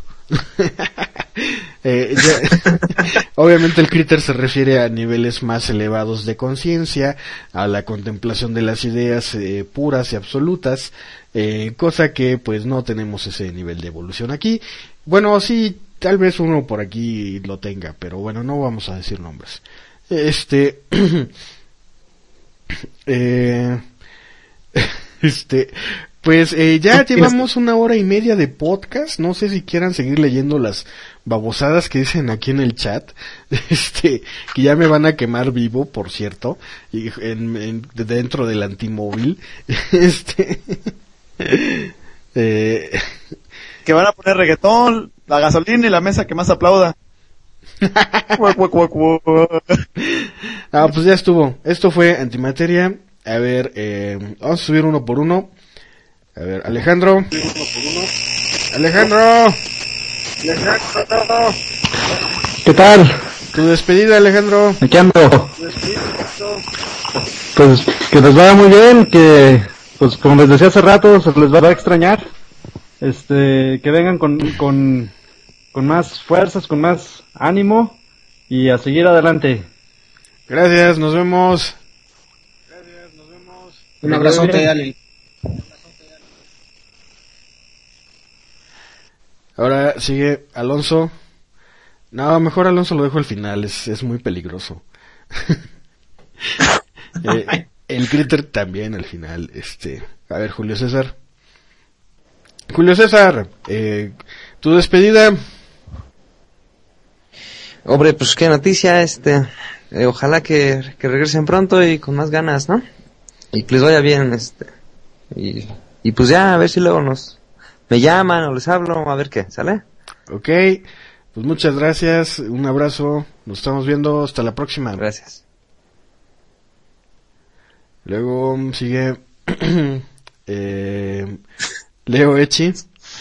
Eh, ya- obviamente el Critter se refiere a niveles más elevados de conciencia, a la contemplación de las ideas eh, puras y absolutas, eh, cosa que pues no tenemos ese nivel de evolución aquí. Bueno, sí, tal vez uno por aquí lo tenga, pero bueno, no vamos a decir nombres. Este... eh, este... Pues eh, ya llevamos una hora y media de podcast, no sé si quieran seguir leyendo las babosadas que dicen aquí en el chat, este, que ya me van a quemar vivo, por cierto, y en, en- dentro del antimóvil, este, eh, Que van a poner reggaetón, la gasolina y la mesa que más aplauda. Cuac, cuac, cuac, cuac. ah, pues ya estuvo, esto fue Antimateria, a ver, eh, vamos a subir uno por uno, a ver, Alejandro, Alejandro, ¿Qué tal? tu despedida, Alejandro. Aquí ando. Pues que les vaya muy bien, que pues como les decía hace rato, se les va a extrañar. Este, que vengan con, con, con más fuerzas, con más ánimo y a seguir adelante. Gracias, nos vemos. Un abrazote, Ale. Ahora sigue Alonso. No, mejor Alonso lo dejo al final, es, es muy peligroso. eh, el Critter también al final, este, a ver, Julio César. Julio César, eh, tu despedida. Hombre, pues qué noticia, este, eh, ojalá que, que regresen pronto y con más ganas, ¿no? Y que les vaya bien, este, y, y pues ya, a ver si luego nos, me llaman o les hablo, a ver qué, ¿sale? Ok, pues muchas gracias, un abrazo, nos estamos viendo, hasta la próxima. Gracias. Luego mm, sigue eh, Leo Echi.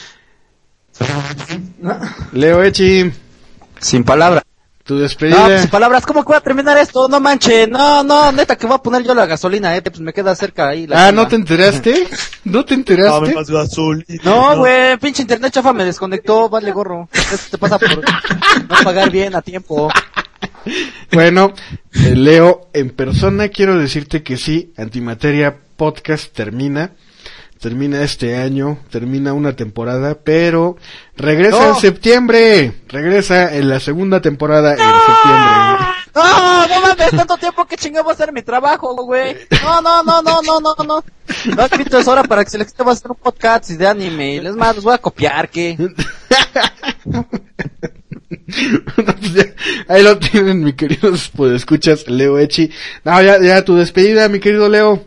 Leo Echi, Sin palabras. tu No, despedida. pues, sin palabras, ¿cómo que voy a terminar esto? No manche, no, no, neta que voy a poner yo la gasolina, eh, pues me queda cerca ahí. La Ah, chamba. ¿no te enteraste? ¿No te enteraste? Dame más gasolina. No, güey, pinche internet chafa me desconectó, vale gorro. Eso te pasa por no pagar bien a tiempo. Bueno, eh, Leo, en persona quiero decirte que sí, Antimateria Podcast termina, termina este año, termina una temporada, pero regresa No. en septiembre, regresa en la segunda temporada en septiembre. No, no mames, tanto tiempo que chingado va a hacer mi trabajo, güey. No, no, no, no, no, no, no. No, Cristo, es hora para que se les va a hacer un podcast de anime. Es más, los voy a copiar, ¿qué? No, pues ya, ahí lo tienen, mi queridos, pues escuchas, Leo Echi. No, ya, ya tu despedida, mi querido Leo.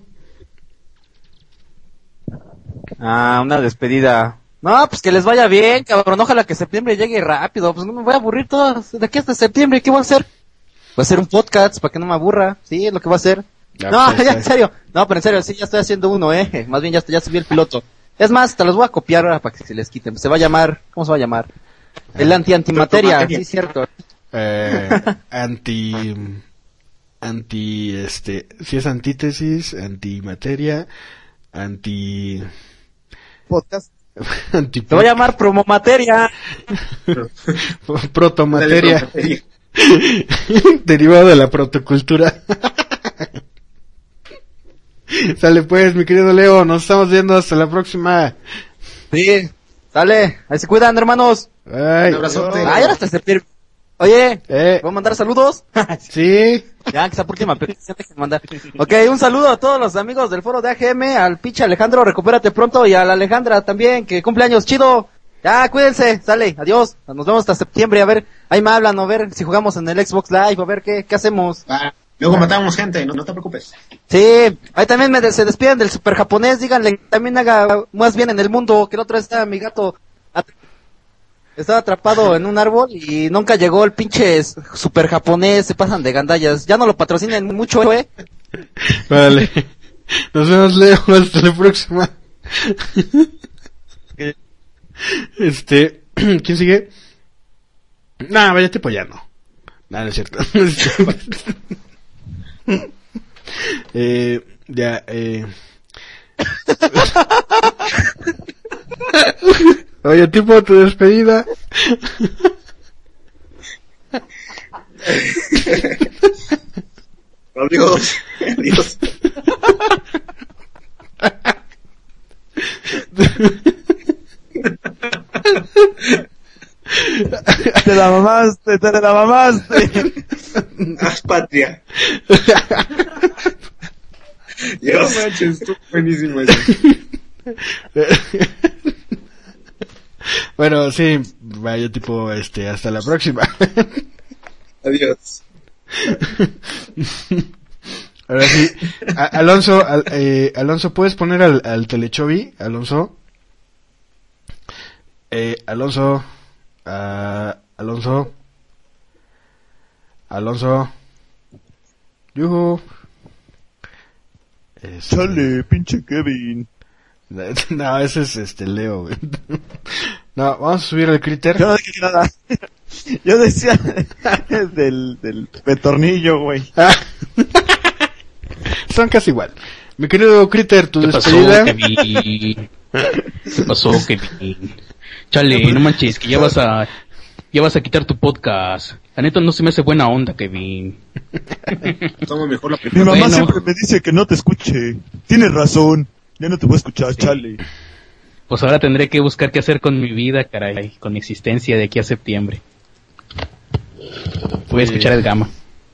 Ah, una despedida. No, pues que les vaya bien, cabrón. Ojalá que septiembre llegue rápido. Pues no me voy a aburrir todo. De aquí hasta septiembre, ¿qué voy a hacer? Voy a hacer un podcast para que no me aburra. Sí, es lo que voy a hacer. Ya, No, pues, ya ya. en serio. No, pero en serio, sí, ya estoy haciendo uno, eh. Más bien ya, ya subí el piloto. Es más, te los voy a copiar ahora para que se les quiten. Se va a llamar, ¿cómo se va a llamar? El anti-antimateria, Antimateria. sí, cierto. Eh, anti, anti, este, si es antítesis, antimateria, anti, Podcast. anti, Te voy a llamar promomateria. protomateria. Dale, Derivado de la protocultura. Sale pues, mi querido Leo, nos estamos viendo hasta la próxima. Sí, sale, ahí se cuidan, hermanos. Ay, un abrazote. Ay, ahora hasta septiembre. Oye, eh. ¿puedo mandar saludos? Sí. Ya, que esa última petición que mandar. Ok, un saludo a todos los amigos del foro de A G M, al pinche Alejandro, recupérate pronto, y a la Alejandra también, que cumpleaños chido. Ya, cuídense, sale, adiós, nos vemos hasta septiembre, a ver, ahí me hablan, a ver si jugamos en el Xbox Live, a ver qué, qué hacemos. Ah, luego matamos gente, no, no te preocupes. Sí, ahí también me de, se despiden del super japonés, díganle que también haga más bien en el mundo, que el otro está mi gato, at- estaba atrapado en un árbol y nunca llegó el pinche super japonés, se pasan de gandallas, ya no lo patrocinen mucho, eh. Vale, nos vemos, Leo, hasta la próxima. Este, ¿quién sigue? Nah, vaya tipo ya no. Nada, no es cierto. eh, ya, eh. Oye, tipo, tu despedida. Adiós. Adiós. Te la mamaste, te la mamaste. Haz patria. Dios. No manches, estuvo buenísimo eso. Bueno, sí, vaya tipo, este, hasta la próxima. Adiós. Ahora sí, a- Alonso, al- eh, Alonso, ¿puedes poner al, al Telechovi, Alonso? Eh, Alonso, ah, Alonso, Alonso, yuhu. Este... Chale, pinche Kevin. No, ese es este Leo, güey. No, vamos a subir el critter. Yo no dije nada. Yo decía del, del petornillo, güey. Son casi igual. Mi querido critter, tu ¿Qué pasó, despedida. Kevin? ¿Qué pasó, Kevin? Chale, no manches, que ya vas a ya vas a quitar tu podcast. La neta no se me hace buena onda, Kevin. Toma mejor la Mi primera. mamá Bueno. siempre me dice que no te escuche. Tienes razón. Ya no te voy a escuchar, chale. Pues ahora tendré que buscar qué hacer con mi vida, caray, con mi existencia de aquí a septiembre. Voy a escuchar el Gama.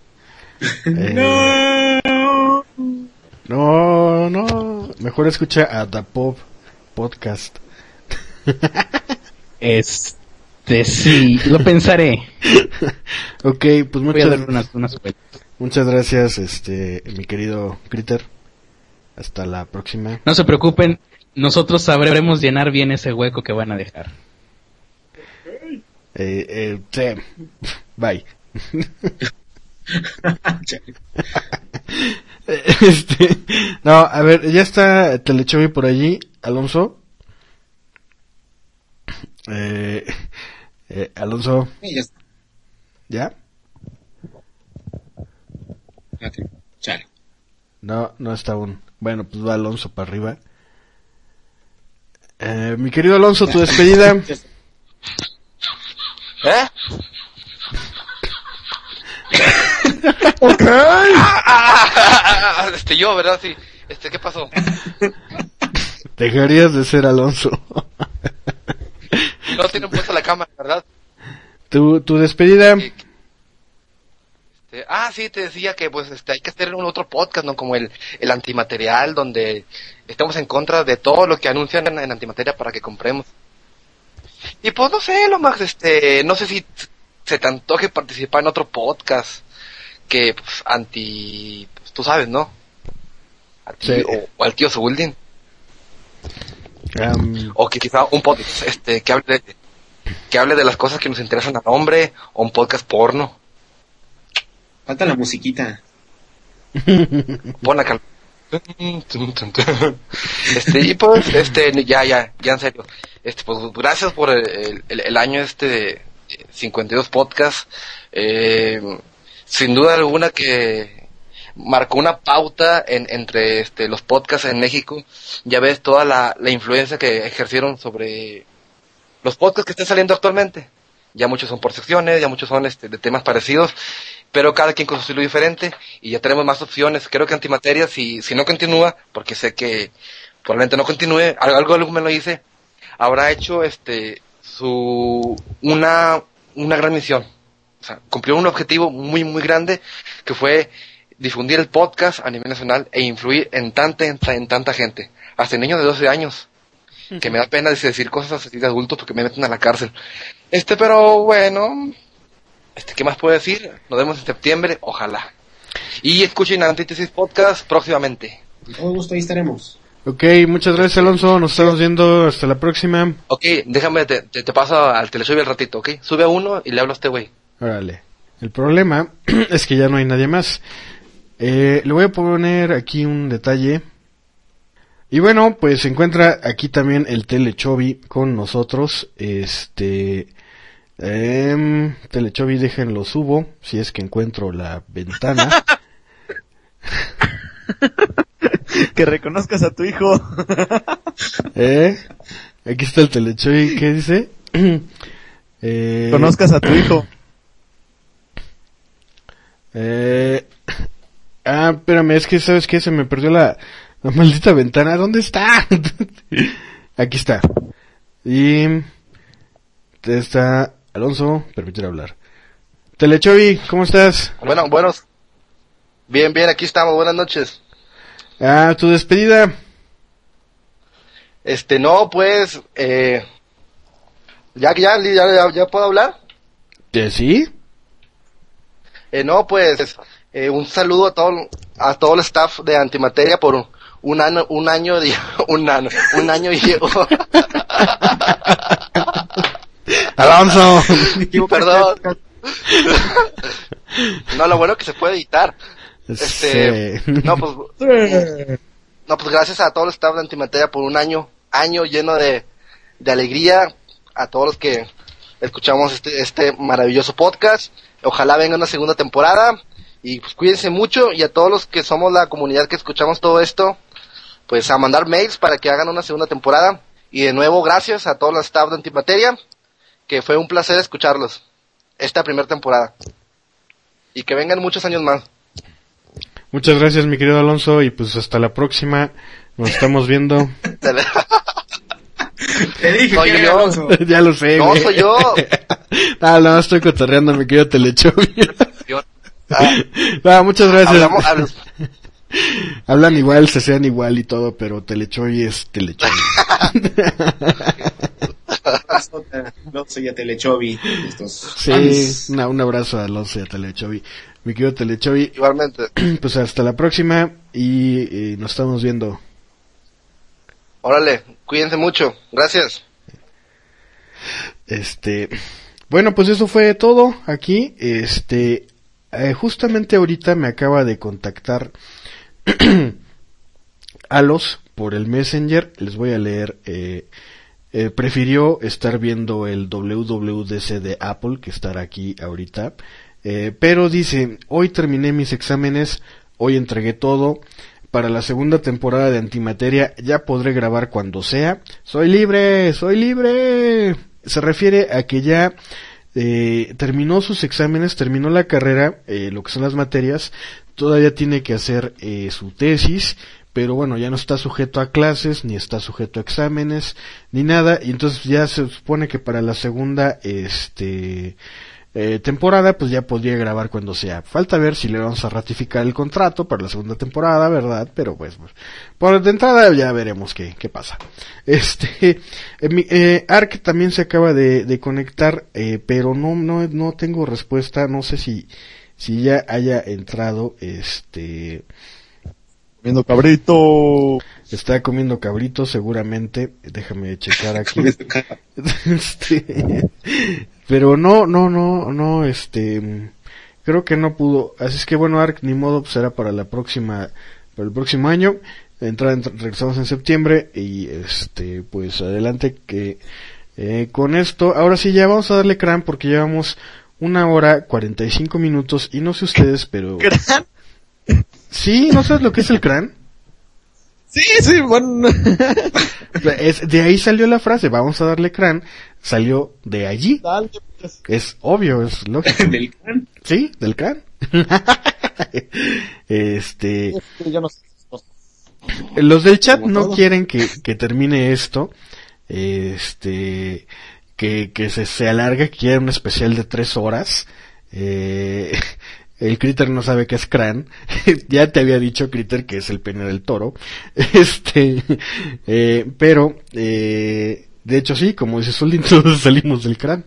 Eh, no, no. Mejor escucha a The Pop Podcast. Este, sí, lo pensaré. Ok, pues Voy a muchas, darle unas, unas vueltas. muchas gracias, este, mi querido critter. Hasta la próxima. No se preocupen, nosotros sabremos llenar bien ese hueco que van a dejar. Eh, eh, sí. Bye. Este, no, a ver, ya está Telechovi por allí, Alonso. Eh, eh, Alonso, Sí, ya está. ¿ya? Fíjate. Chale. No, no está aún. Bueno, pues va Alonso para arriba. Eh, mi querido Alonso, tu despedida. ¿Eh? Ok. Ah, ah, ah, ah, este, yo, ¿verdad? Sí. Este, ¿qué pasó? Dejarías de ser Alonso. No tienen puesta la cámara, ¿verdad? Tu, tu despedida. Este, ah, sí, te decía que pues este hay que hacer un otro podcast, ¿no? Como el, el antimaterial, donde estamos en contra de todo lo que anuncian en, en antimateria para que compremos. Y pues no sé, Lomax, este, no sé si se te antoje participar en otro podcast que pues, anti, pues, tú sabes, ¿no? A ti, Sí. o, o al tío Zuldin. Um, O que quizá un podcast este que hable de, que hable de las cosas que nos interesan al hombre, o un podcast porno. Falta la musiquita. Pon acá. Este, y pues, este, ya, ya, ya en serio. Este, pues, gracias por el, el, el año este de cincuenta y dos podcasts. Eh, sin duda alguna que marcó una pauta en, entre este, los podcasts en México. Ya ves toda la, la influencia que ejercieron sobre los podcasts que están saliendo actualmente. ya muchos son por secciones, ya muchos son este, de temas parecidos, pero cada quien con su estilo diferente, y ya tenemos más opciones. Creo que Antimateria, si, si no continúa, porque sé que probablemente no continúe, algo, algo me lo dice, habrá hecho este su una, una gran misión. O sea, cumplió un objetivo muy, muy grande, que fue difundir el podcast a nivel nacional e influir en tanta, en, en tanta gente. Hasta niños de doce años, que me da pena decir cosas así de adultos porque me meten a la cárcel. Este, pero bueno, este, ¿qué más puedo decir? Nos vemos en septiembre, ojalá. Y escuchen Antítesis Podcast próximamente. Con todo gusto, ahí estaremos. Ok, muchas gracias, Alonso, nos estamos viendo, hasta la próxima. Ok, déjame, te, te, te paso al teleshow al ratito, ok. Sube a uno y le hablo a este güey. Órale. El problema es que ya no hay nadie más. Eh, le voy a poner aquí un detalle. Y bueno, pues se encuentra aquí también el Telechovi con nosotros. Este... Eh, Telechovi, déjenlo subo, si es que encuentro la ventana. Que reconozcas a tu hijo. eh, aquí está el Telechovi, ¿qué dice? eh, Conozcas a tu hijo. Eh, ah, espérame, es que ¿sabes qué? Se me perdió la, la maldita ventana. ¿Dónde está? Aquí está. Y está Alonso, permitir hablar. Telechovi, ¿cómo estás? Bueno, buenos. Bien, bien, aquí estamos, buenas noches. Ah, tu despedida. Este, no, pues, eh, ya, ya, ya, ya, ya puedo hablar. ¿Que sí? Eh, no, pues, eh, un saludo a todo, a todo el staff de Antimateria por un, un año, un año, de, un año, un año y Alonso. Perdón. No, lo bueno que se puede editar. Este, sí. no, pues, no, pues gracias a todo el staff de Antimateria por un año, año lleno de, de alegría, a todos los que escuchamos este, este maravilloso podcast. Ojalá venga una segunda temporada y pues cuídense mucho, y a todos los que somos la comunidad que escuchamos todo esto, pues a mandar mails para que hagan una segunda temporada. Y de nuevo gracias a todo el staff de Antimateria, que fue un placer escucharlos esta primera temporada, y que vengan muchos años más. Muchas gracias, mi querido Alonso, y pues hasta la próxima, nos estamos viendo. Te dije soy que era yo. Alonso. Ya lo sé, No, güey. soy yo. No, no, estoy cotorreando, mi querido Telechovi. Ah, No, muchas gracias. hablamos, hablamos. Hablan igual, se sean igual y todo, pero Telechovi es Telechovi. Alonso y a Telechovi. Estos Sí, fans. una, un abrazo a Alonso y a Telechovi. Mi querido Telechovi, Igualmente. pues hasta la próxima y, y nos estamos viendo. Órale, cuídense mucho. Gracias. Este, bueno, pues eso fue todo aquí. Este, eh, justamente ahorita me acaba de contactar Alos por el Messenger. Les voy a leer. Eh, eh, prefirió estar viendo el W W D C de Apple que estar aquí ahorita. Eh, pero dice, hoy terminé mis exámenes, hoy entregué todo. Para la segunda temporada de Antimateria ya podré grabar cuando sea. Soy libre, soy libre. Se refiere a que ya eh, terminó sus exámenes, terminó la carrera, eh, lo que son las materias. Todavía tiene que hacer eh, su tesis, pero bueno, ya no está sujeto a clases, ni está sujeto a exámenes, ni nada. Y entonces ya se supone que para la segunda, este... Eh, temporada, pues ya podría grabar cuando sea. Falta ver si le vamos a ratificar el contrato para la segunda temporada, ¿verdad? Pero pues, pues por de entrada ya veremos qué, qué pasa. Este, eh, mi, eh, Ark también se acaba de, de conectar, eh, pero no, no, no tengo respuesta, no sé si, si ya haya entrado, este... Comiendo cabrito. Está comiendo cabrito seguramente, déjame checar aquí. este, pero no, no, no, no, este, creo que no pudo, así es que bueno, Ark, ni modo, pues será para la próxima, para el próximo año. Entra, entra, regresamos en septiembre y este, pues adelante que eh, con esto, ahora sí ya vamos a darle crán porque llevamos una hora cuarenta y cinco minutos y no sé ustedes, pero... ¿Crán? Sí, ¿no sabes lo que es el crán? Sí, sí, bueno. Es, de ahí salió la frase, vamos a darle crán, salió de allí. Dale, Es obvio, es lógico. ¿Del Cran? Sí, del Cran. este... Yo no sé. Los del chat Como no todo. quieren que, que termine esto. Este... Que, que se, se alargue, que quieren un especial de tres horas. Eh... El Critter no sabe qué es Cran. Ya te había dicho, Critter, que es el pene del toro. Este, eh, pero, eh, de hecho sí, como dice Solín, todos salimos del Cran.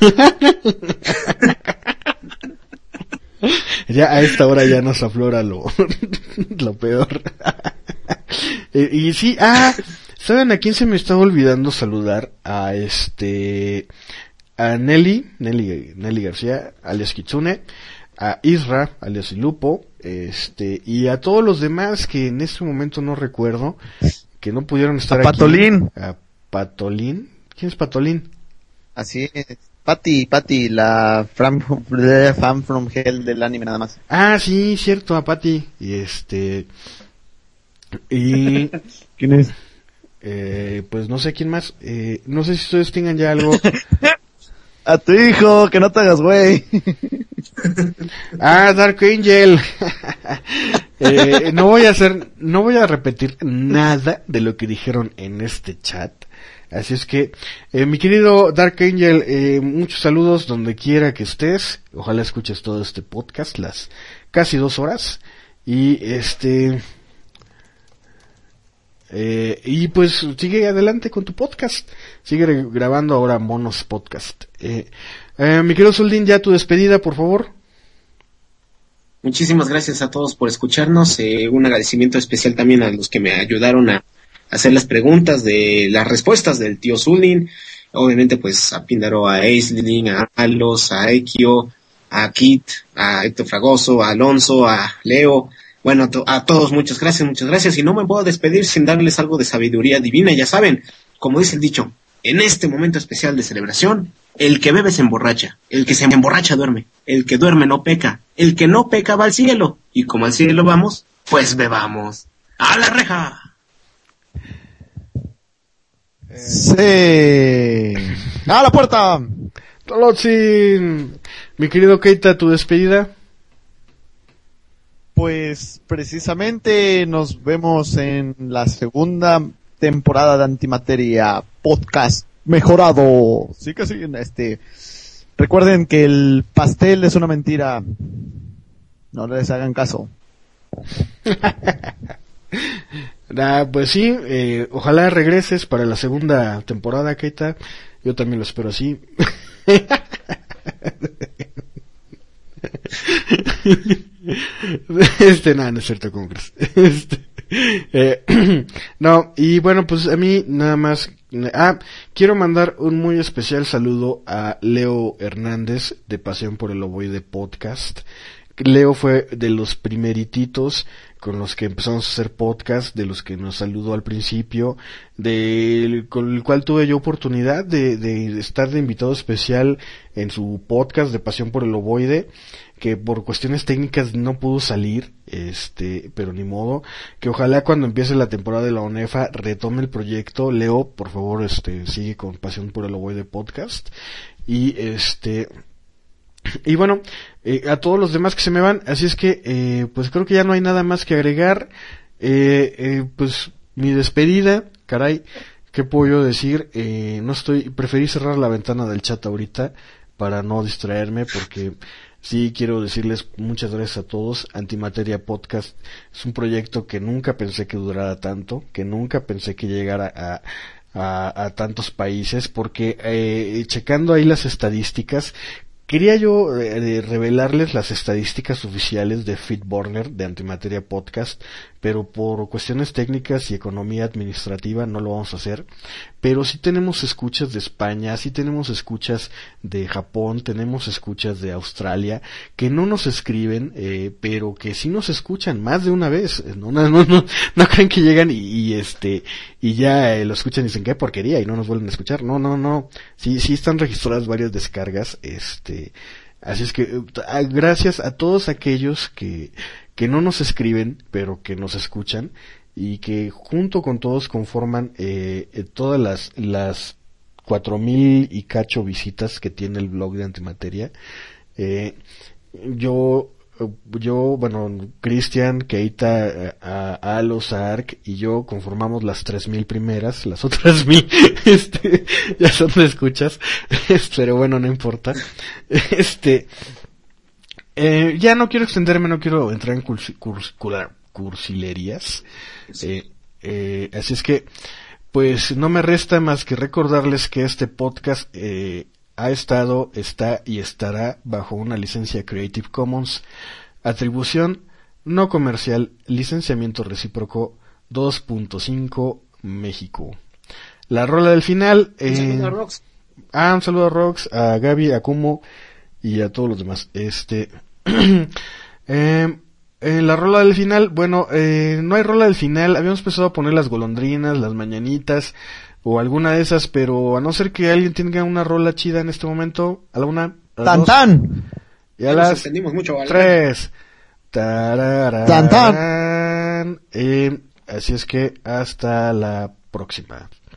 Ya a esta hora ya nos aflora lo, lo peor. eh, y sí, ah, ¿saben a quién se me estaba olvidando saludar? A este, a Nelly, Nelly, Nelly García, alias Kitsune, a Isra, alias Ilupo, este, y a todos los demás que en este momento no recuerdo, que no pudieron estar A aquí. Patolín. A Patolín. ¿Quién es Patolín? Así es. Patty, Patty, la fan, fan from hell del anime nada más. Ah, sí, cierto, a Patty. Y este, y... ¿Quién es? Eh, pues no sé quién más. Eh, no sé si ustedes tengan ya algo. A tu hijo, que no te hagas güey. Ah, Dark Angel. eh, no voy a hacer, no voy a repetir nada de lo que dijeron en este chat. Así es que, eh, mi querido Dark Angel, eh, muchos saludos donde quiera que estés. Ojalá escuches todo este podcast, las casi dos horas. Y este, eh, y pues sigue adelante con tu podcast. Sigue grabando ahora Monos Podcast. Eh, eh, mi querido Soldín, ya tu despedida, por favor. Muchísimas gracias a todos por escucharnos. Eh, un agradecimiento especial también a los que me ayudaron a hacer las preguntas de las respuestas del tío Zulin. Obviamente, pues a Píndaro, a Aisling, a Alos, a Ekio, a Kit, a Héctor Fragoso, a Alonso, a Leo. Bueno, a, to- a todos muchas gracias, muchas gracias. Y no me puedo despedir sin darles algo de sabiduría divina. Ya saben, como dice el dicho, en este momento especial de celebración, el que bebe se emborracha, el que se emborracha duerme, el que duerme no peca, el que no peca va al cielo, y como al cielo vamos, pues bebamos. ¡A la reja! Sí. ¡A la puerta! Tolotzin, mi querido Keita, tu despedida. Pues precisamente nos vemos en la segunda temporada de Antimateria Podcast mejorado. Sí que sí, este, recuerden que el pastel es una mentira. No les hagan caso. Ah, pues sí, eh, ojalá regreses para la segunda temporada, Keita. Yo también lo espero así. Este, nada, no es cierto, ¿cómo crees? Este, eh, no, y bueno, pues a mí nada más. Ah, quiero mandar un muy especial saludo a Leo Hernández de Pasión por el Ovoide Podcast. Leo fue de los primerititos con los que empezamos a hacer podcast, de los que nos saludó al principio, de, con el cual tuve yo oportunidad de, de estar de invitado especial en su podcast de Pasión por el Ovoide, que por cuestiones técnicas no pudo salir, este, pero ni modo, que ojalá cuando empiece la temporada de la ONEFA retome el proyecto. Leo, por favor, este, sigue con Pasión por el Ovoide Podcast, y este, y bueno, eh, a todos los demás que se me van, así es que, eh, pues creo que ya no hay nada más que agregar. eh, eh, pues mi despedida, caray, ¿qué puedo yo decir? Eh, no estoy, preferí cerrar la ventana del chat ahorita para no distraerme, porque sí quiero decirles muchas gracias a todos. Antimateria Podcast es un proyecto que nunca pensé que durara tanto, que nunca pensé que llegara a a, a tantos países, porque eh, checando ahí las estadísticas, quería yo eh, revelarles las estadísticas oficiales de Feedburner, de Antimateria Podcast, pero por cuestiones técnicas y economía administrativa no lo vamos a hacer. Pero sí tenemos escuchas de España, sí tenemos escuchas de Japón, tenemos escuchas de Australia, que no nos escriben, eh, pero que sí nos escuchan más de una vez. No, no, no, no, no creen que llegan y, y este, y ya eh, lo escuchan y dicen qué porquería y no nos vuelven a escuchar. No, no, no. Sí, sí están registradas varias descargas, este, así es que eh, gracias a todos aquellos que, que no nos escriben, pero que nos escuchan, y que junto con todos conforman eh, eh, todas las las cuatro mil y cacho visitas que tiene el blog de Antimateria. Eh, yo, yo, bueno, Cristian, Keita, a, a Alos, a Ark y yo conformamos las tres mil primeras, las otras mil, este, ya son de escuchas, pero bueno, no importa. Este, eh, ya no quiero extenderme, no quiero entrar en cursi, cursi, cursilerías, eh, eh, así es que, pues no me resta más que recordarles que este podcast, eh, ha estado, está y estará bajo una licencia Creative Commons, atribución no comercial, licenciamiento recíproco dos punto cinco México. La rola del final, eh, un saludo a Rox, ah, un saludo a Rox, a Gaby, a Kumo y a todos los demás. Este, eh, eh, la rola del final, bueno, eh, no hay rola del final, habíamos empezado a poner las golondrinas, las mañanitas, o alguna de esas, pero a no ser que alguien tenga una rola chida en este momento, a la una, a las ¡Tan, dos, tan! y a las mucho, ¿vale? tres, tarararán, ¡Tan, tan! eh, así es que hasta la próxima.